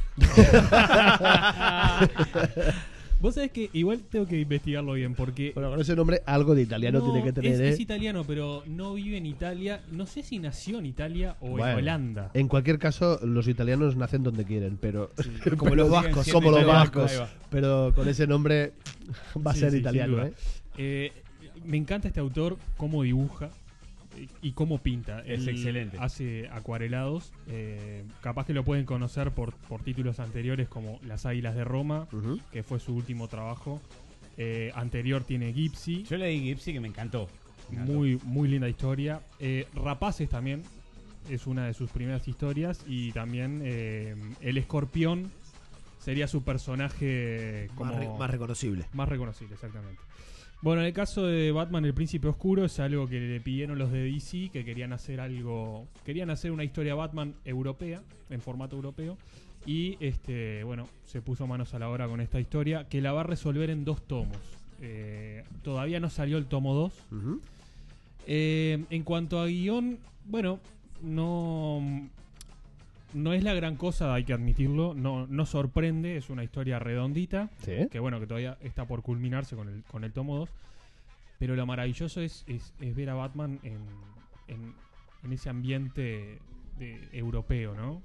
Vos sabés que igual tengo que investigarlo bien porque Bueno, con ese nombre algo de italiano no, tiene que tener, es, ¿eh? es italiano, pero no vive en Italia. No sé si nació en Italia o Bueno, en Holanda. En cualquier caso, los italianos nacen donde quieren, pero Como pero- los vascos. Siguen como los siendo vascos. ahí va. Pero con ese nombre va a Sí, ser sí, sin italiano, duda. ¿eh? Eh, me encanta este autor, cómo dibuja y, y cómo pinta. Es Él excelente. Hace acuarelados. eh, capaz que lo pueden conocer por, por títulos anteriores como Las Águilas de Roma, Ujú. que fue su último trabajo. Eh, anterior tiene Gypsy. Yo leí Gypsy que me encantó. Me encantó. Muy, muy linda historia. Eh, Rapaces también es una de sus primeras historias. Y también eh, El Escorpión sería su personaje como Más, re- más reconocible. más reconocible, exactamente. Bueno, en el caso de Batman, el Príncipe Oscuro, es algo que le pidieron los de D C, que querían hacer algo, querían hacer una historia Batman europea, en formato europeo, y este, bueno, se puso manos a la obra con esta historia, que la va a resolver en dos tomos. Eh, todavía no salió el tomo dos. Ujú. Eh, en cuanto a guión, bueno, no, no es la gran cosa, hay que admitirlo, no, no sorprende, es una historia redondita. Sí. Que bueno, que todavía está por culminarse con el, con el tomo dos. Pero lo maravilloso es, es, es ver a Batman en, en, en ese ambiente de, europeo, ¿no?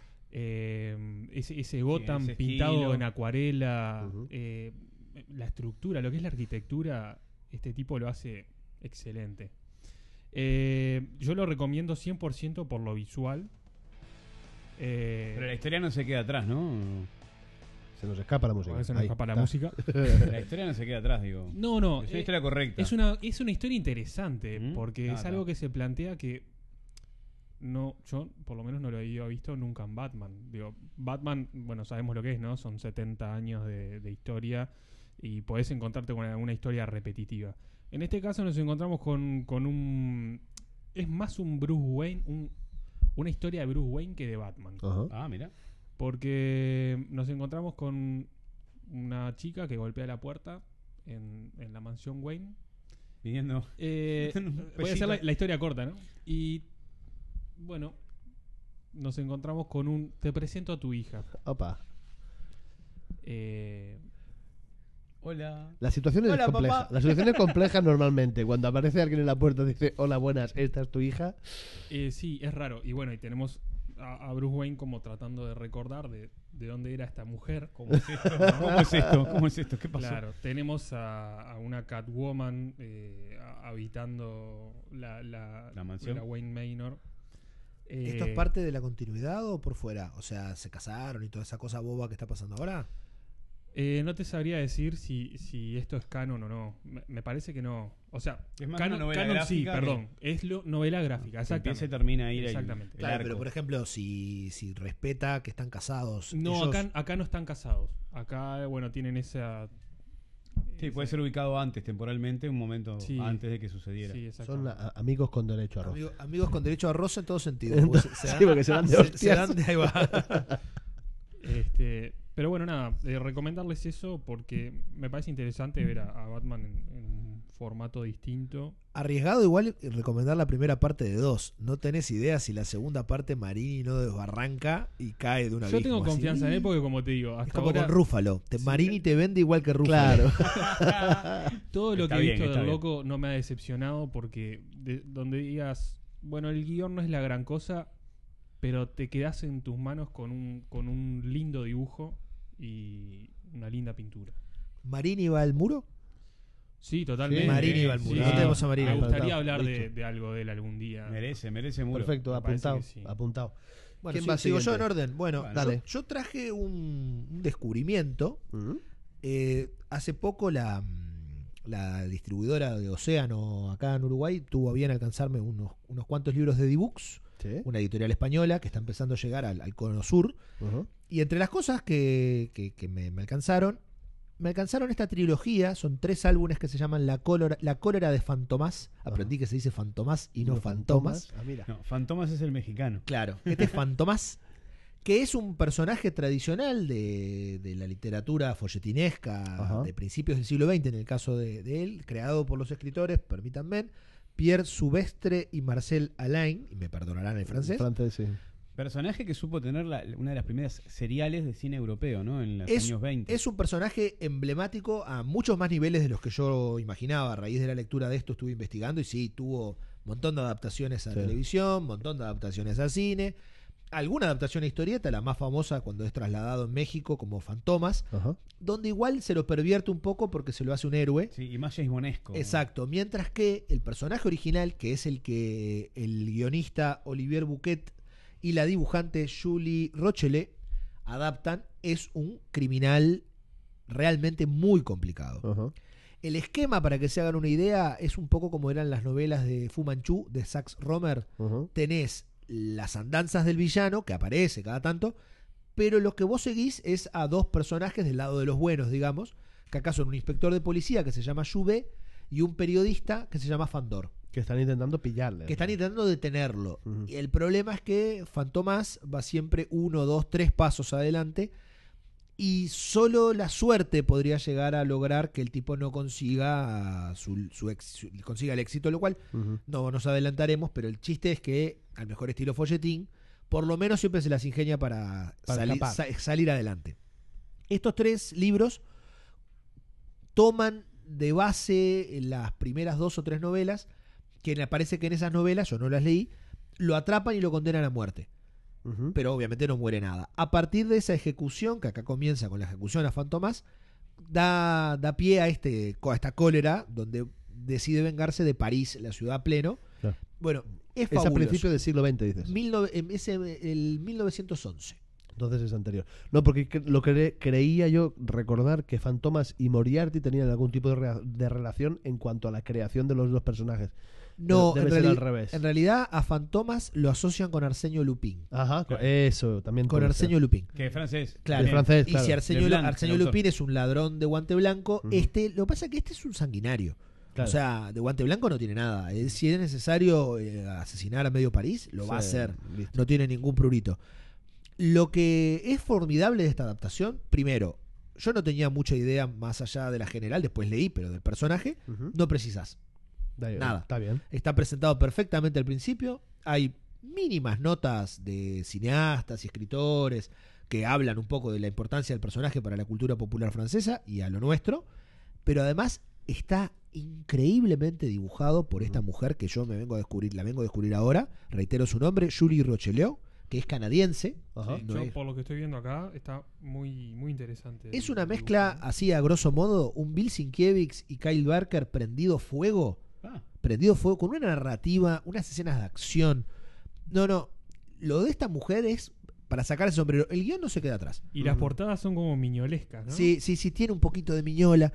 Eh, ese, ese Gotham ese pintado estilo. en acuarela, Ujú. eh, la estructura, lo que es la arquitectura, este tipo lo hace excelente. Eh, yo lo recomiendo cien por ciento por lo visual. Eh, Pero la historia no se queda atrás, ¿no? Se nos escapa la música. a veces nos Ahí, escapa la está. música. La historia no se queda atrás, digo. No, no. Es una eh, historia correcta. Es una, es una historia interesante, ¿Mm? porque Ah, es está. algo que se plantea que no, yo por lo menos no lo había visto nunca en Batman. Digo, Batman, bueno, sabemos lo que es, ¿no? Son setenta años de, de historia y podés encontrarte con alguna historia repetitiva. En este caso nos encontramos con, con un... Es más un Bruce Wayne, un, una historia de Bruce Wayne que de Batman. Ajá. Ah, mira. Porque nos encontramos con una chica que golpea la puerta en, en la mansión Wayne. Viniendo. Eh, Un voy a hacer la, besito. la historia corta, ¿no? Y bueno, nos encontramos con un... Te presento a tu hija. Opa. Eh, Hola. La situación es Hola, compleja. papá. La situación es compleja normalmente. Cuando aparece alguien en la puerta y dice, hola, buenas, esta es tu hija. eh, sí, es raro. Y bueno, y tenemos a, a Bruce Wayne como tratando de recordar de, de dónde era esta mujer. ¿Cómo es esto? ¿Cómo es esto? ¿Cómo es esto? ¿Qué pasó? Claro, tenemos a, a una Catwoman eh, a- habitando la, la, La mansión. la Wayne Manor. ¿Esto Eh, es parte de la continuidad o por fuera? O sea, ¿se casaron y toda esa cosa boba que está pasando ahora? Eh, no te sabría decir si, si esto es canon o no. Me, me parece que no. O sea, Es más canon, una novela canon sí, gráfica que- perdón. Es lo, novela gráfica, Que empieza y exactamente. termina ahí. el- Exactamente. el Claro, arco. pero por ejemplo, si, si respeta que están casados. No, ellos- acá, acá no están casados. Acá, bueno, tienen esa... Sí, esa- puede ser ubicado antes, temporalmente, un momento Sí. antes de que sucediera. Sí, Son exactamente. a- amigos con derecho a roce. Amigo- amigos con derecho a rosa en todo sentido. Entonces, Porque se- sí, porque se dan de se- hostias. se dan de- ahí va. Este, pero bueno, nada, eh, recomendarles eso porque me parece interesante ver a, a Batman en, en un formato distinto. Arriesgado igual recomendar la primera parte de dos. No tenés idea si la segunda parte Marini no desbarranca y cae de una Yo tengo confianza en él porque, como te digo, Es hasta como ahora con Rúfalo. Te- Sí. Marini te vende igual que Rúfalo. Claro. todo lo Está que he bien, visto está del bien. loco no me ha decepcionado porque de- donde digas, bueno, el guión no es la gran cosa, pero te quedás en tus manos con un, con un lindo dibujo y una linda pintura. ¿Marini va al muro? Sí, totalmente. Sí. Marini Eh, Balmuro. sí. No tenemos a Marini. Me gustaría Perfecto. hablar de, Listo. de algo de él algún día. Merece, merece mucho. Perfecto, me parece apuntado. que sí. Apuntado. Bueno, ¿Quién sí, va sigo yo siguiente? en orden. Bueno, Bueno, dale. yo, yo traje un, un descubrimiento. ¿Mm? Eh, hace poco la, la distribuidora de Océano acá en Uruguay tuvo a bien alcanzarme unos, unos cuantos libros de D-Books, Sí. una editorial española que está empezando a llegar al, al cono sur. Ujú. Y entre las cosas que, que- que me, me alcanzaron, me alcanzaron esta trilogía. Son tres álbumes que se llaman La cólera, la cólera de Fantomás. Aprendí que se dice Fantomás y no Los Fantomas. Ah, mira. No, Fantomas es el mexicano. Claro, este es Fantomás, que es un personaje tradicional de, de la literatura folletinesca Ajá. de principios del siglo veinte, en el caso de, de él, creado por los escritores, permítanme, Pierre Soubestre y Marcel Alain, y me perdonarán el francés. Francés, sí. Personaje que supo tener la- una de las primeras seriales de cine europeo, ¿no? En los Es, años veinte. es un personaje emblemático a muchos más niveles de los que yo imaginaba. A raíz de la lectura de esto estuve investigando y sí, tuvo un montón de adaptaciones a Sí. televisión, un montón de adaptaciones a cine, alguna adaptación a historieta, la más famosa cuando es trasladado en México como Fantomas, Ajá. donde igual se lo pervierte un poco porque se lo hace un héroe. Sí, y más James Bonesco. Exacto, mientras que el personaje original, que es el que el guionista Olivier Bouquet y la dibujante Julie Rochelet adaptan, es un criminal realmente muy complicado. Ajá. El esquema, para que se hagan una idea, es un poco como eran las novelas de Fu Manchu, de Sax Rohmer. Ajá. Tenés las andanzas del villano, que aparece cada tanto, pero lo que vos seguís es a dos personajes del lado de los buenos, digamos, que acá son un inspector de policía que se llama Jouvet y un periodista que se llama Fandor, Que están intentando pillarle. que están intentando detenerlo. Ujú. Y el problema es que Fantomas va siempre uno, dos, tres pasos adelante y solo la suerte podría llegar a lograr que el tipo no consiga su, su ex- su- consiga el éxito, lo cual Ujú. no nos adelantaremos, pero el chiste es que, al mejor estilo folletín, por lo menos siempre se las ingenia para, Para sali- escapar. sa- salir adelante. Estos tres libros toman de base las primeras dos o tres novelas, que me parece que en esas novelas, yo no las leí, lo atrapan y lo condenan a muerte. Ujú. Pero obviamente no muere nada. A partir de esa ejecución, que acá comienza con la ejecución a Fantomas, da, da pie a, este, a esta cólera, donde decide vengarse de París, la ciudad a pleno. Claro. Bueno, es Es a fabuloso. principios del siglo veinte, dices. Mil nove- em, es em, el mil novecientos once. Entonces es anterior. No, porque cre- lo que creía yo recordar que Fantomas y Moriarty tenían algún tipo de, rea- de relación en cuanto a la creación de los dos personajes. No, Debe en, ser reali- al revés. en realidad a Fantomas lo asocian con Arsenio Lupin. Ajá, co- Claro. eso también. Con puede Arsenio ser. Lupin. Que es francés. Claro. El francés, Y claro. si Arsenio, De Blanc, Arsenio el autor. Lupin es un ladrón de guante blanco, Ujú. este, lo que pasa es que este es un sanguinario. Claro. O sea, de guante blanco no tiene nada. Eh, Si es necesario eh, asesinar a medio París, lo va a Sí, hacer. listo. No tiene ningún prurito. Lo que es formidable de esta adaptación, primero, yo no tenía mucha idea más allá de la general, después leí, pero del personaje, Ujú. no precisas. Da- nada. Está bien. Está presentado perfectamente al principio. Hay mínimas notas de cineastas y escritores que hablan un poco de la importancia del personaje para la cultura popular francesa y a lo nuestro. Pero además está increíblemente dibujado por esta mujer que yo me vengo a descubrir, la vengo a descubrir ahora. Reitero su nombre, Julie Rochelet, que es canadiense. Ajá. Sí, No yo, es- por lo que estoy viendo acá, está muy, muy interesante. Es el una dibujo, mezcla, ¿no? así a grosso modo, un Bill Sienkiewicz y Kyle Barker prendido fuego. Ah, Prendido fuego con una narrativa, unas escenas de acción. No, no. Lo de esta mujer es para sacar el sombrero. El guión no se queda atrás. Y las Ujú. portadas son como miñolescas, ¿no? Sí, sí, sí, tiene un poquito de miñola.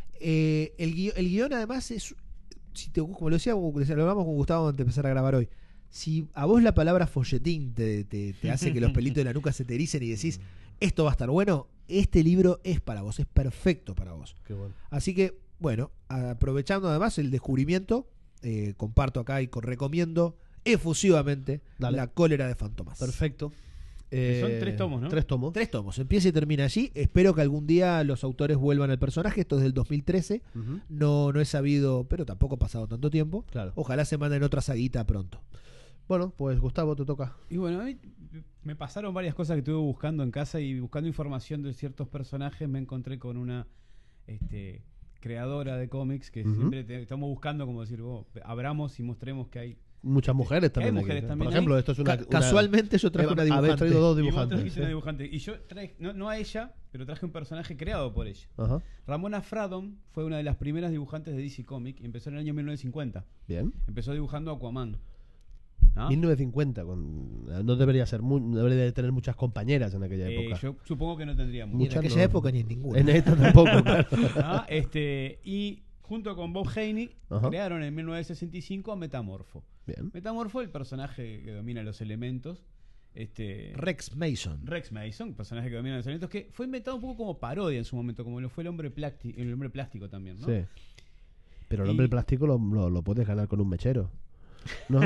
Eh, el, guión, el guión además es, si te, como lo decía, como lo hablamos con Gustavo antes de empezar a grabar hoy, si a vos la palabra folletín te, te, te hace que los pelitos de la nuca se te ericen y decís, esto va a estar bueno, este libro es para vos, es perfecto para vos. Qué bueno. Así que, bueno, aprovechando además el descubrimiento, eh, comparto acá y co- recomiendo efusivamente Dale. La cólera de Fantomas. Perfecto. son Eh, tres tomos, ¿no? Tres tomos. Tres tomos, empieza y termina allí. Espero que algún día los autores vuelvan al personaje. Esto es del dos mil trece. Ujú. No, no he sabido, pero tampoco ha pasado tanto tiempo. Claro. Ojalá se manden otra saguita pronto. Bueno, pues Gustavo, te toca. y bueno, a mí me pasaron varias cosas que estuve buscando en casa y buscando información de ciertos personajes me encontré con una este, creadora de cómics que Ujú. siempre te- estamos buscando como decir, oh, abramos y mostremos que hay muchas mujeres que hay también. mujeres aquí. también Por ejemplo, ahí. esto es una. Ca- una- casualmente yo traje Eh, una habéis dibujante. traído dos Y vos dibujantes. trajiste sí. una dibujante. Y yo traje, no, no a ella, pero traje un personaje creado por ella. Ajá. Ramona Fradon fue una de las primeras dibujantes de D C Comics y empezó en el año mil novecientos cincuenta. Bien. Empezó dibujando Aquaman. ¿Ah? mil novecientos cincuenta. Con, no debería ser muy, no debería de tener muchas compañeras en aquella Eh, época. yo supongo que no tendría Ni en muchas. Muchas aquella no. época ni en ninguna. En esta tampoco, claro. ¿Ah? Este, y junto con Bob Haney Ajá. crearon en mil novecientos sesenta y cinco a Metamorfo. Bien. Metamorfo, el personaje que domina los elementos. Este, Rex Mason. Rex Mason, personaje que domina los elementos, que fue inventado un poco como parodia en su momento, como lo fue el hombre, plácti- el hombre plástico también, ¿no? Sí. Pero el Y- hombre plástico lo, lo, lo puedes ganar con un mechero. ¿No?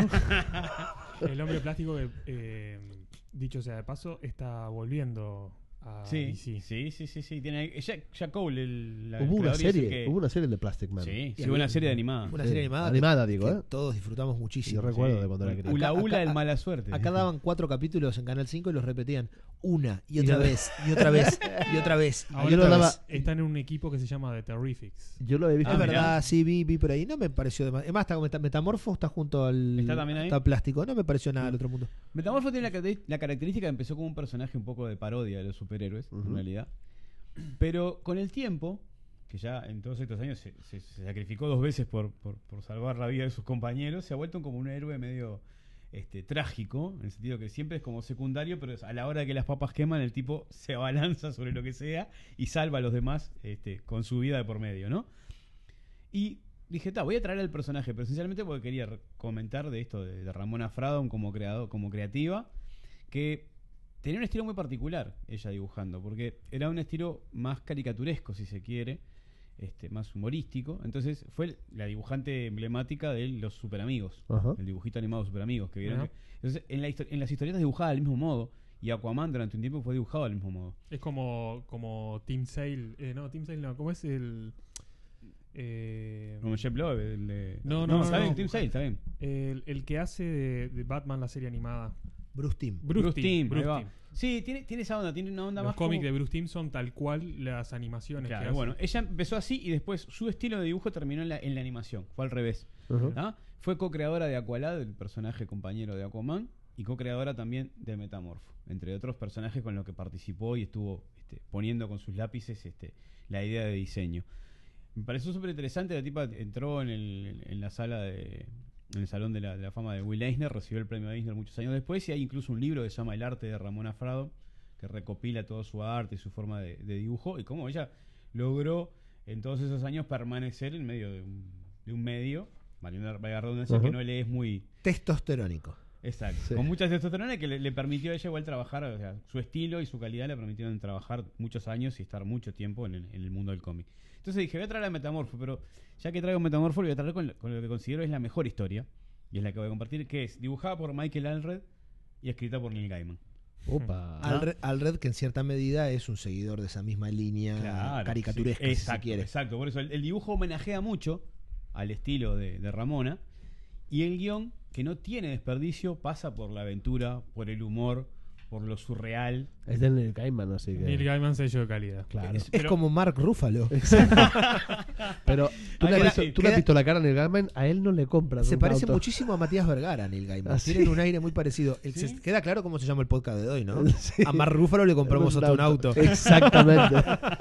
El hombre plástico que, eh, dicho sea de paso, está volviendo a Sí, D C. sí, sí, sí, sí. Tiene Jack, Jack Cole, el, la- el hubo una creador y es el serie. que- Hubo una serie de Plastic Man. Sí, Y sí, había una serie de animada. Una Sí. serie animada. Animada, que- digo, que ¿eh? todos disfrutamos muchísimo. Yo recuerdo Sí. de cuando era Ula crío. Ula, Acá- el acá- mala suerte. Acá daban cuatro capítulos en Canal cinco y los repetían una y Y otra no- vez, y otra vez, y otra vez. y Ahora yo lo otra daba- vez. están en un equipo que se llama The Terrifics. Yo lo he visto. Ah, Es mirá. verdad, sí, vi, vi por ahí. No me pareció demasiado. Es más, está con Meta- Metamorfo, está junto al. ¿Está también ahí? Está plástico. No me pareció nada del otro mundo. Metamorfo tiene la, caracteri- la característica que empezó como un personaje un poco de parodia de los superhéroes, Ujú. en realidad. Pero con el tiempo, que ya en todos estos años se, se- se sacrificó dos veces por, por, por salvar la vida de sus compañeros, se ha vuelto como un héroe medio este, trágico, en el sentido que siempre es como secundario, pero a la hora de que las papas queman, el tipo se abalanza sobre lo que sea y salva a los demás este, con su vida de por medio, ¿no? Y dije, ta, voy a traer al personaje, pero esencialmente porque quería re- comentar de esto de, de Ramona Fradon como creador, como creativa, que tenía un estilo muy particular ella dibujando, porque era un estilo más caricaturesco, si se quiere, este, más humorístico. Entonces fue el- la dibujante emblemática de los Super Amigos, Ajá. el dibujito animado Super Amigos que vieron. Ajá. que- entonces en, la histo- en las historietas dibujaba del mismo modo, y Aquaman durante un tiempo fue dibujado del mismo modo. Es como, como Team Sale. Eh, no, Team Sale no. ¿Cómo es el. Eh, Como Jeff Loeb, el de- No, no, no, está no. bien, Team Sale, está bien. el, el que hace de, de Batman la serie animada. Bruce Timm. Bruce, Bruce Timm, Timm, Bruce ahí va. Timm. Sí, tiene, tiene esa onda, tiene una onda Los más cómics como- de Bruce Timm son tal cual las animaciones Claro, que hace. bueno, ella empezó así y después su estilo de dibujo terminó en la, en la animación. Fue al revés. Ajá. ¿Ah? Fue co-creadora de Aqualad, el personaje compañero de Aquaman, y co-creadora también de Metamorfo, entre otros personajes con los que participó y estuvo este, poniendo con sus lápices este, la idea de diseño. Me pareció súper interesante, la tipa entró en, el, en la sala de... en el Salón de la, de la Fama de Will Eisner, recibió el premio Eisner muchos años después, y hay incluso un libro que se llama El arte de Ramona Fradon, que recopila todo su arte y su forma de, de dibujo, y cómo ella logró en todos esos años permanecer en medio de un, de un medio, valiendo la redundancia, Ajá. que no le es muy... Testosterónico. Exacto. Sí. Con mucha testosterona que le, le permitió a ella igual trabajar, o sea, su estilo y su calidad le permitieron trabajar muchos años y estar mucho tiempo en el, en el mundo del cómic. Entonces dije, voy a traer a Metamorfo, pero ya que traigo Metamorfo, lo voy a traer con, lo- con lo que considero es la mejor historia, y es la que voy a compartir, que es dibujada por Michael Allred y escrita por Neil Gaiman. Opa. Alred, Alred, que en cierta medida es un seguidor de esa misma línea Claro, caricaturesca, sí, si se exacto, quiere. exacto. Por eso el, el dibujo homenajea mucho al estilo de, de Ramona, y el guión, que no tiene desperdicio, pasa por la aventura, por el humor, por lo surreal. Es del Neil Gaiman, así que. Neil Gaiman, sello de calidad. Claro. Es- Es Pero- como Mark Ruffalo. Pero tú, Ahí le has queda- visto, tú le has queda- visto la cara a Neil Gaiman, a él no le compras. Se un parece auto. muchísimo a Matías Vergara, Neil Gaiman. ¿Ah, sí? Tienen un aire muy parecido. El- ¿Sí? se- queda claro cómo se llama el podcast de hoy, ¿no? Sí. A Mark Ruffalo le compramos otro un auto. Exactamente.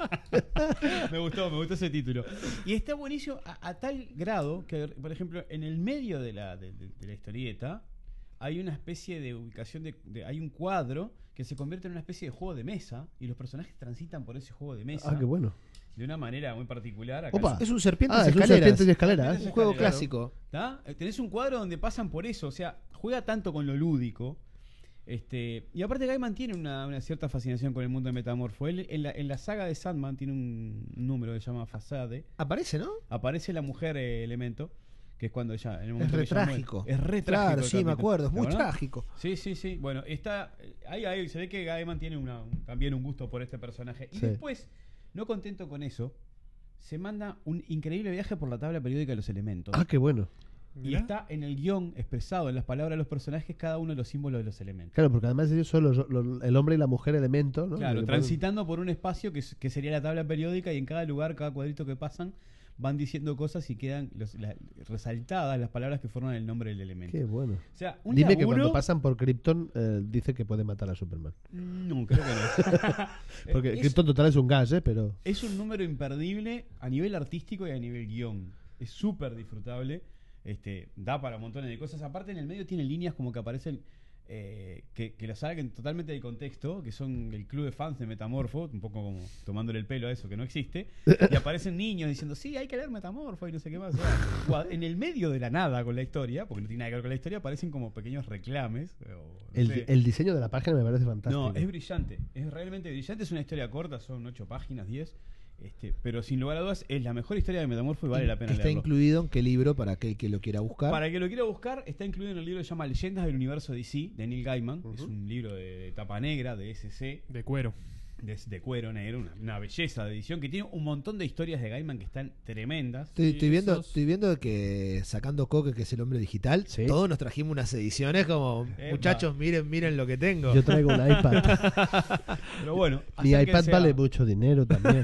Me gustó, me gustó ese título. Y está buenísimo a, a tal grado que, por ejemplo, en el medio de la, de, de- de la historieta hay una especie de ubicación, de, de- hay un cuadro que se convierte en una especie de juego de mesa y los personajes transitan por ese juego de mesa Ah, qué bueno. de una manera muy particular. Acá Opa. Es un serpiente Ah, de es un escaleras. serpiente de escaleras. Un juego Claro. clásico. ¿Tá? Eh, Tenés un cuadro donde pasan por eso, o sea, juega tanto con lo lúdico. Este, y aparte Gaiman tiene una, una cierta fascinación con el mundo de Metamorfo. Él en la, en la saga de Sandman tiene un número que se llama Fasade. Aparece, ¿no? Aparece la mujer eh, elemento, que es cuando ella en el Es momento re que ella muere. trágico. Es re trágico. Claro, el sí, me capítulo. acuerdo. Es ¿Te muy acordás? trágico. Sí, sí, sí. Bueno, está ahí, ahí se ve que Gaiman tiene una, un- también un gusto por este personaje. Y Sí. después, no contento con eso, se manda un increíble viaje por la tabla periódica de los elementos. Ah, qué bueno. Y Mirá. está en el guión expresado en las palabras de los personajes cada uno de los símbolos de los elementos. Claro, porque además ellos son los- los- el hombre y la mujer elemento, ¿no? Claro, Que transitando por un espacio que, es- que sería la tabla periódica, y en cada lugar, cada cuadrito que pasan, van diciendo cosas y quedan los- la- resaltadas las palabras que forman el nombre del elemento. Qué bueno. O sea, un Dime que laburo- cuando pasan por Krypton eh, dice que puede matar a Superman. No, creo que no. Porque es, Krypton total es un gas, ¿eh? Pero... es un número imperdible a nivel artístico y a nivel guión. Es súper disfrutable. Este, da para montones de cosas. Aparte, en el medio tiene líneas como que aparecen eh, que, que las saquen totalmente de contexto, que son el club de fans de Metamorfo, un poco como tomándole el pelo a eso que no existe. Y aparecen niños diciendo, sí, hay que leer Metamorfo y no sé qué más. O sea, gua- en el medio de la nada con la historia, porque no tiene nada que ver con la historia, aparecen como pequeños reclames. o no El, sé. el diseño de la página me parece fantástico. No, es brillante, es realmente brillante, es una historia corta, son ocho páginas, diez, este, pero sin lugar a dudas es la mejor historia de Metamorfo y vale la pena Está leerlo. incluido en qué libro para aquel que lo quiera buscar. Para el que lo quiera buscar, está incluido en el libro que se llama Leyendas del Universo D C, de Neil Gaiman, es un libro de, de tapa negra, de S C, De cuero. de, de cuero negro, una, una belleza de edición, que tiene un montón de historias de Gaiman que están tremendas. Estoy, estoy viendo, esos- estoy viendo que sacando Coque, que es el hombre digital, Sí. todos nos trajimos unas ediciones como, Epa. muchachos, miren, miren lo que tengo. Yo traigo un iPad. Pero bueno, Mi iPad acérquense vale a- mucho dinero también.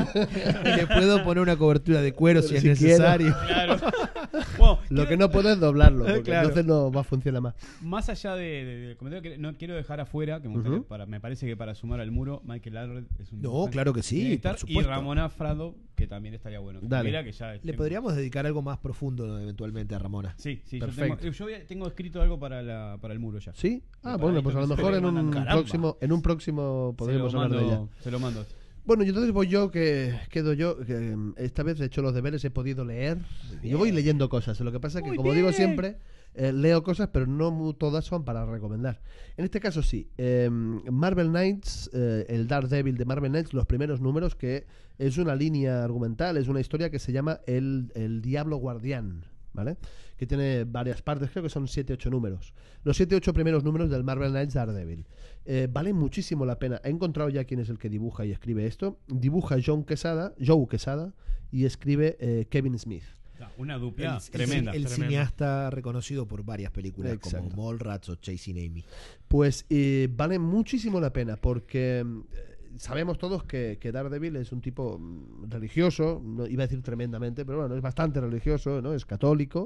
Y le puedo poner una cobertura de cuero si, Si es quiero. necesario. Claro. Bueno, Lo quiero- que no puedo es doblarlo, porque Claro. entonces no va a funcionar más. Más allá de, de- del comentario, que no quiero dejar afuera, que me, gustaría Ujú. para, me parece que para sumar al muro, Michael Alred es un. No, claro que sí, tiene estar, por supuesto. Y Ramona Frado, que también estaría bueno. Dale. Mira que ya Le podríamos dedicar algo más profundo eventualmente a Ramona. Sí, sí, yo Perfecto. tengo, yo voy a- tengo escrito algo para, la, para el muro ya. ¿Sí? Ah, Para bueno, ahí pues a lo que se mejor le en un mandan- Caramba. próximo en un próximo se podremos lo hablar de ella. mando, se lo mando. Bueno, y entonces voy yo, que quedo yo, que mm, esta vez he hecho los deberes, he podido leer. Yo voy leyendo cosas, lo que pasa es que, Muy como digo bien. siempre, eh, leo cosas, pero no mu- todas son para recomendar. En este caso sí, eh, Marvel Knights, eh, el Daredevil de Marvel Knights, los primeros números, que es una línea argumental, es una historia que se llama El, el Diablo Guardián, ¿vale? Que tiene varias partes, creo que son siete ocho números. Los siete ocho primeros números del Marvel Knights Daredevil. Eh, vale muchísimo la pena. He encontrado ya quién es el que dibuja y escribe esto. Dibuja John Quesada, Joe Quesada, y escribe eh, Kevin Smith. Ah, Una dupla El- el- tremenda. El, Tremendo. cineasta reconocido por varias películas Exacto. como Mallrats o Chasing Amy. Pues eh, vale muchísimo la pena porque mm, sabemos todos que, que Daredevil es un tipo mm, religioso, no iba a decir tremendamente, pero bueno, es bastante religioso, ¿no? Es católico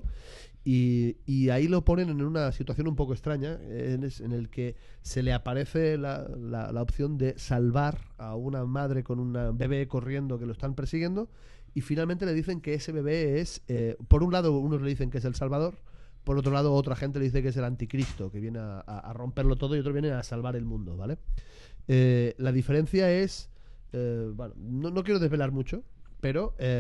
y, y ahí lo ponen en una situación un poco extraña en, es- en el que se le aparece la, la- la opción de salvar a una madre con un bebé corriendo que lo están persiguiendo y finalmente le dicen que ese bebé es, eh, por un lado unos le dicen que es el Salvador, por otro lado otra gente le dice que es el anticristo, que viene a, a- a romperlo todo y otros vienen a salvar el mundo, ¿vale? Eh, la diferencia es, eh, bueno, no, no quiero desvelar mucho, pero eh,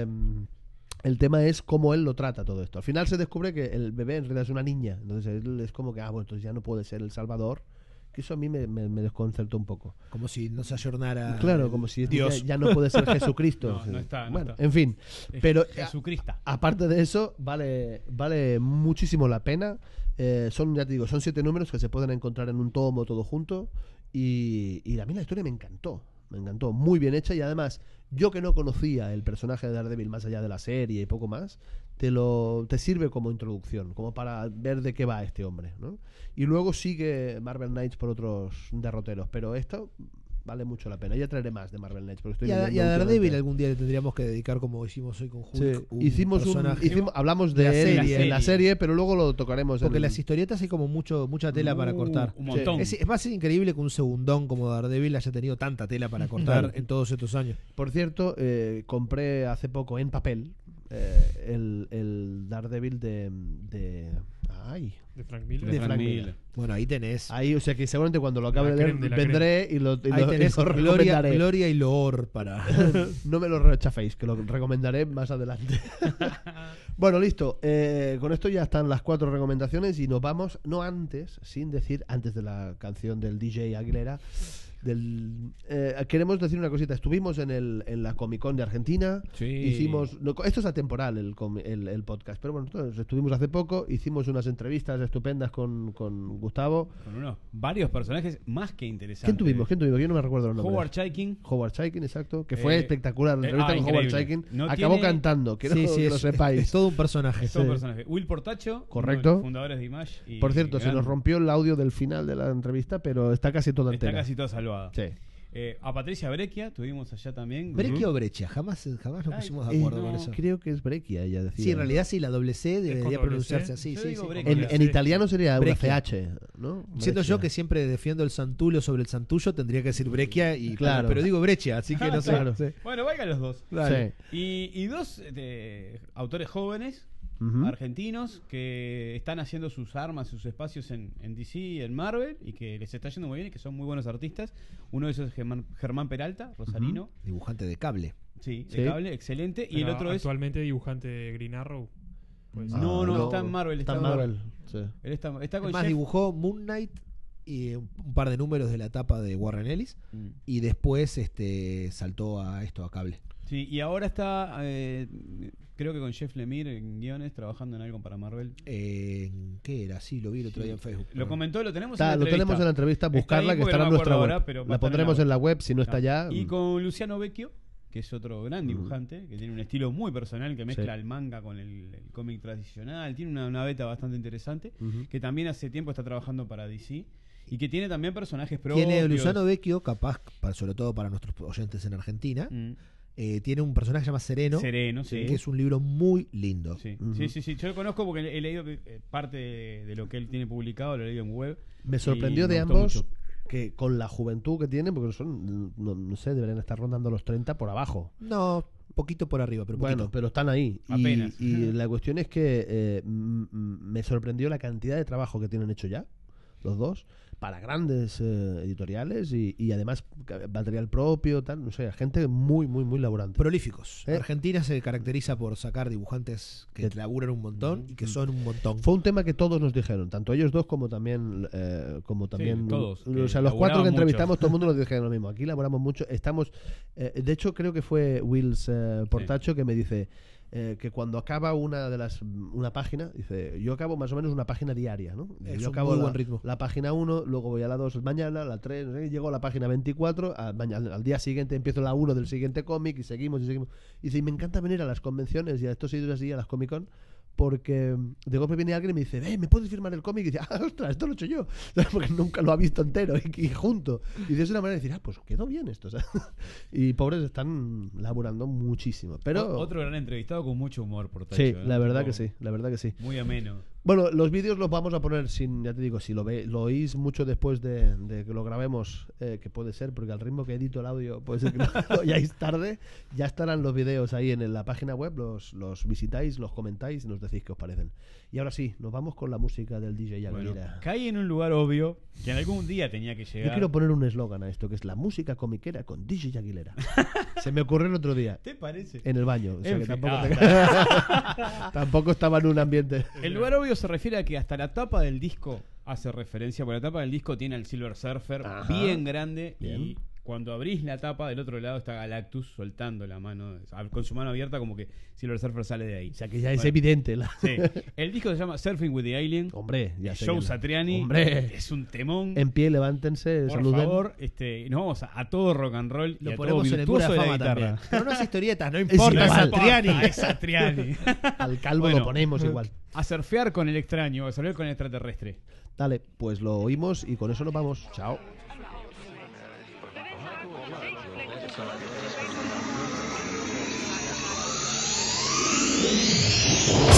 el tema es cómo él lo trata todo esto. Al final se descubre que el bebé en realidad es una niña, entonces él es como que, ah, bueno, entonces ya no puede ser el Salvador, que eso a mí me, me, me desconcertó un poco. Como si no se ayornara. Claro, el como si Dios. ya, ya no puede ser Jesucristo. No, no está, no bueno, está. en fin, Es pero Jesucristo. aparte de eso, vale, vale muchísimo la pena. Eh, son, ya te digo, son siete números que se pueden encontrar en un tomo todo junto. Y, y a mí la historia me encantó. Me encantó, muy bien hecha. Y además, yo que no conocía el personaje de Daredevil más allá de la serie y poco más, te lo te sirve como introducción, como para ver de qué va este hombre, ¿no? Y luego sigue Marvel Knights por otros derroteros. Pero esto vale mucho la pena. Ya traeré más de Marvel Knights. Porque estoy Y a, leyendo y a Daredevil últimamente. algún día le tendríamos que dedicar, como hicimos hoy con Hulk, Sí, un hicimos un, personaje. hicimos- hablamos de de, la él serie. en la serie, pero luego lo tocaremos. Porque en las historietas hay como mucho mucha tela para Uh, cortar. Un montón. Es, es más increíble que un segundón como Daredevil haya tenido tanta tela para cortar Claro. en todos estos años. Por cierto, eh, compré hace poco en papel eh, el, el Daredevil de, de ay, De Frank Miller. de Frank Frank Miller. Miller. Bueno, ahí tenés. Ahí, o sea que seguramente cuando lo acabe La de leer creme de la vendré y lo, y Ahí lo- y tenés lo gloria, recomendaré. gloria y loor para. No me lo rechaféis, que lo recomendaré más adelante. Bueno, listo. Eh, con esto ya están las cuatro recomendaciones y nos vamos, no antes, sin decir, antes de la canción del D J Aguilera. Del, eh, queremos decir una cosita. Estuvimos en, el, en la Comic Con de Argentina. Sí. Hicimos. No, esto es atemporal el, com- el, el podcast, pero bueno, nosotros estuvimos hace poco. Hicimos unas entrevistas estupendas con, con Gustavo. Con unos varios personajes más que interesantes. ¿Quién tuvimos? ¿Quién tuvimos? Yo no me recuerdo los nombres. Howard Chaykin. Howard Chaykin, exacto. Que fue Eh, espectacular. La eh, entrevista ah, con Howard increíble. Chaykin. No Acabó tiene- cantando. Quiero Sí, sí, que lo es, sepáis. es todo un personaje. Es todo un Sí. personaje. Will Portacho. Correcto. uno de los fundadores de Image. y Por cierto, se gran- nos rompió el audio del final de la entrevista, pero está casi todo Está entera. casi toda salvada. Sí. Eh, a Patricia Breccia tuvimos allá también. ¿Breccia o Breccia? Jamás, jamás nos Ay, pusimos de Eh, acuerdo no, con eso. Creo que es Breccia, ella decía. Sí, en realidad sí, la doble C debería doble pronunciarse C? así. Yo Sí, digo sí. Breccia. En, en italiano sería una Breccia. C H, ¿no? Siendo yo Breccia. que siempre defiendo el Santulio sobre el Santullo, tendría que decir Breccia, y, Claro. pero digo Breccia, así que Ah, no sé. claro. Sí. Bueno, valgan los dos. Dale. Sí. Y, y dos de, autores jóvenes, Ujú. argentinos, que están haciendo sus armas, sus espacios en, en D C y en Marvel, y que les está yendo muy bien y que son muy buenos artistas. Uno de esos es Germán, Germán Peralta, rosarino. Dibujante de cable. Sí, de Sí. cable, excelente. Y el Pero otro es... actualmente dibujante de Green Arrow. Pues, Ah, No, no, está en Marvel, Está en está en Marvel. Sí. Él está, está con Además Jeff. dibujó Moon Knight y un un par de números de la etapa de Warren Ellis, Mm. y después este saltó a esto, a cable. Sí, y ahora está, eh, creo que con Jeff Lemire en guiones, trabajando en algo para Marvel. Eh, ¿Qué era? Sí, lo vi el otro Sí. día en Facebook. Lo comentó, lo tenemos Está- en la lo entrevista. tenemos en la entrevista, Está buscarla, ahí que porque estará no en me nuestra acuerdo web. ahora, pero va a La estar en pondremos la en la web, si no está ya. Y con Luciano Vecchio, que es otro gran Mm. dibujante, que tiene un estilo muy personal, que mezcla Sí. el manga con el, el cómic tradicional. Tiene una, una beta bastante interesante, Ujú. que también hace tiempo está trabajando para D C. Y que tiene también personajes propios. Tiene Luciano Vecchio, capaz, para- sobre todo para nuestros oyentes en Argentina, Mm. eh, tiene un personaje que se llama Sereno, Sereno, sí. que es un libro muy lindo. Sí. Ujú. sí, sí, sí. Yo lo conozco porque he leído eh, parte de, de lo que él tiene publicado, lo he leído en web. Me sorprendió y de me gustó ambos mucho. que con la juventud que tienen, porque son, no, no sé, deberían estar rondando los treinta por abajo. No, poquito por arriba, pero Bueno, poquito. pero están ahí. Y, Apenas. y la cuestión es que eh, m- m- me sorprendió la cantidad de trabajo que tienen hecho ya, los dos, para grandes eh, editoriales y, y además ca- material propio, tal, no sé, gente muy, muy, muy laburante. Prolíficos. Eh. Argentina se caracteriza por sacar dibujantes que Que- laburan un montón y que son un montón. Fue un tema que todos nos dijeron, tanto ellos dos como también, eh, como también todos, o que sea, los cuatro que laburaban entrevistamos, mucho. todo el mundo nos dijeron lo mismo. Aquí laboramos mucho, estamos, eh, de hecho creo que fue Wills eh, Portacho que me dice eh, que cuando acaba una de las una página, dice, yo acabo más o menos una página diaria, ¿no? Dice, Es yo un acabo muy la, buen ritmo. la página uno, luego voy a la dos mañana, la tres, no sé, llego a la página veinticuatro, al, mañana, al día siguiente empiezo la uno del siguiente cómic y seguimos y seguimos. Y dice, y me encanta venir a las convenciones y a estos sitios así, a las Comic Con, porque de golpe viene alguien y me dice, eh, ¿me puedes firmar el cómic? Y dice, ah, ostras, esto lo he hecho yo. Porque nunca lo ha visto entero y, y junto. Y de una manera de decir, ah, pues quedó bien esto. ¿sabes? Y pobres están laburando muchísimo. Pero O- Otro gran entrevistado con mucho humor, por sí, Tacho, ¿eh? la verdad Tipo, que sí, la verdad que sí. Muy ameno. Bueno, los vídeos los vamos a poner sin, ya te digo, si lo, ve, lo oís mucho después de, de que lo grabemos, eh, que puede ser, porque al ritmo que edito el audio puede ser que lo, lo oyáis tarde, ya estarán los vídeos ahí en, la página web, los, los visitáis, los comentáis y nos decís qué os parecen. Y ahora sí, nos vamos con la música del D J Bueno, Aguilera. caí en un lugar obvio que en algún día tenía que Yo llegar. quiero poner un eslogan a esto, que es la música comiquera con D J Aguilera. Se me ocurrió el otro día, ¿Te parece? en el baño. O sea En que fin, tampoco, ah, tampoco estaba en un ambiente... El lugar obvio se refiere a que hasta la tapa del disco hace referencia, porque la tapa del disco tiene al Silver Surfer Ajá. bien grande Bien. y cuando abrís la tapa del otro lado está Galactus soltando la mano, con su mano abierta como que Silver Surfer sale de ahí. O sea que ya es Bueno. evidente. La... Sí. El disco se llama Surfing with the Alien. Hombre, ya sé Joe que- Satriani. Hombre. Es un temón. En pie, levántense, Por saluden. favor, este, nos vamos a, a todo rock and roll y Lo a todo ponemos en el Pura virtuoso de la Fama guitarra. también. Pero no es historietas, no Es importa, es igual. Satriani. Ah, es Satriani. Al calvo Bueno. lo ponemos igual. A surfear con el extraño, a surfear con el extraterrestre. Dale, pues lo oímos y con eso nos vamos. Chao. Thank you.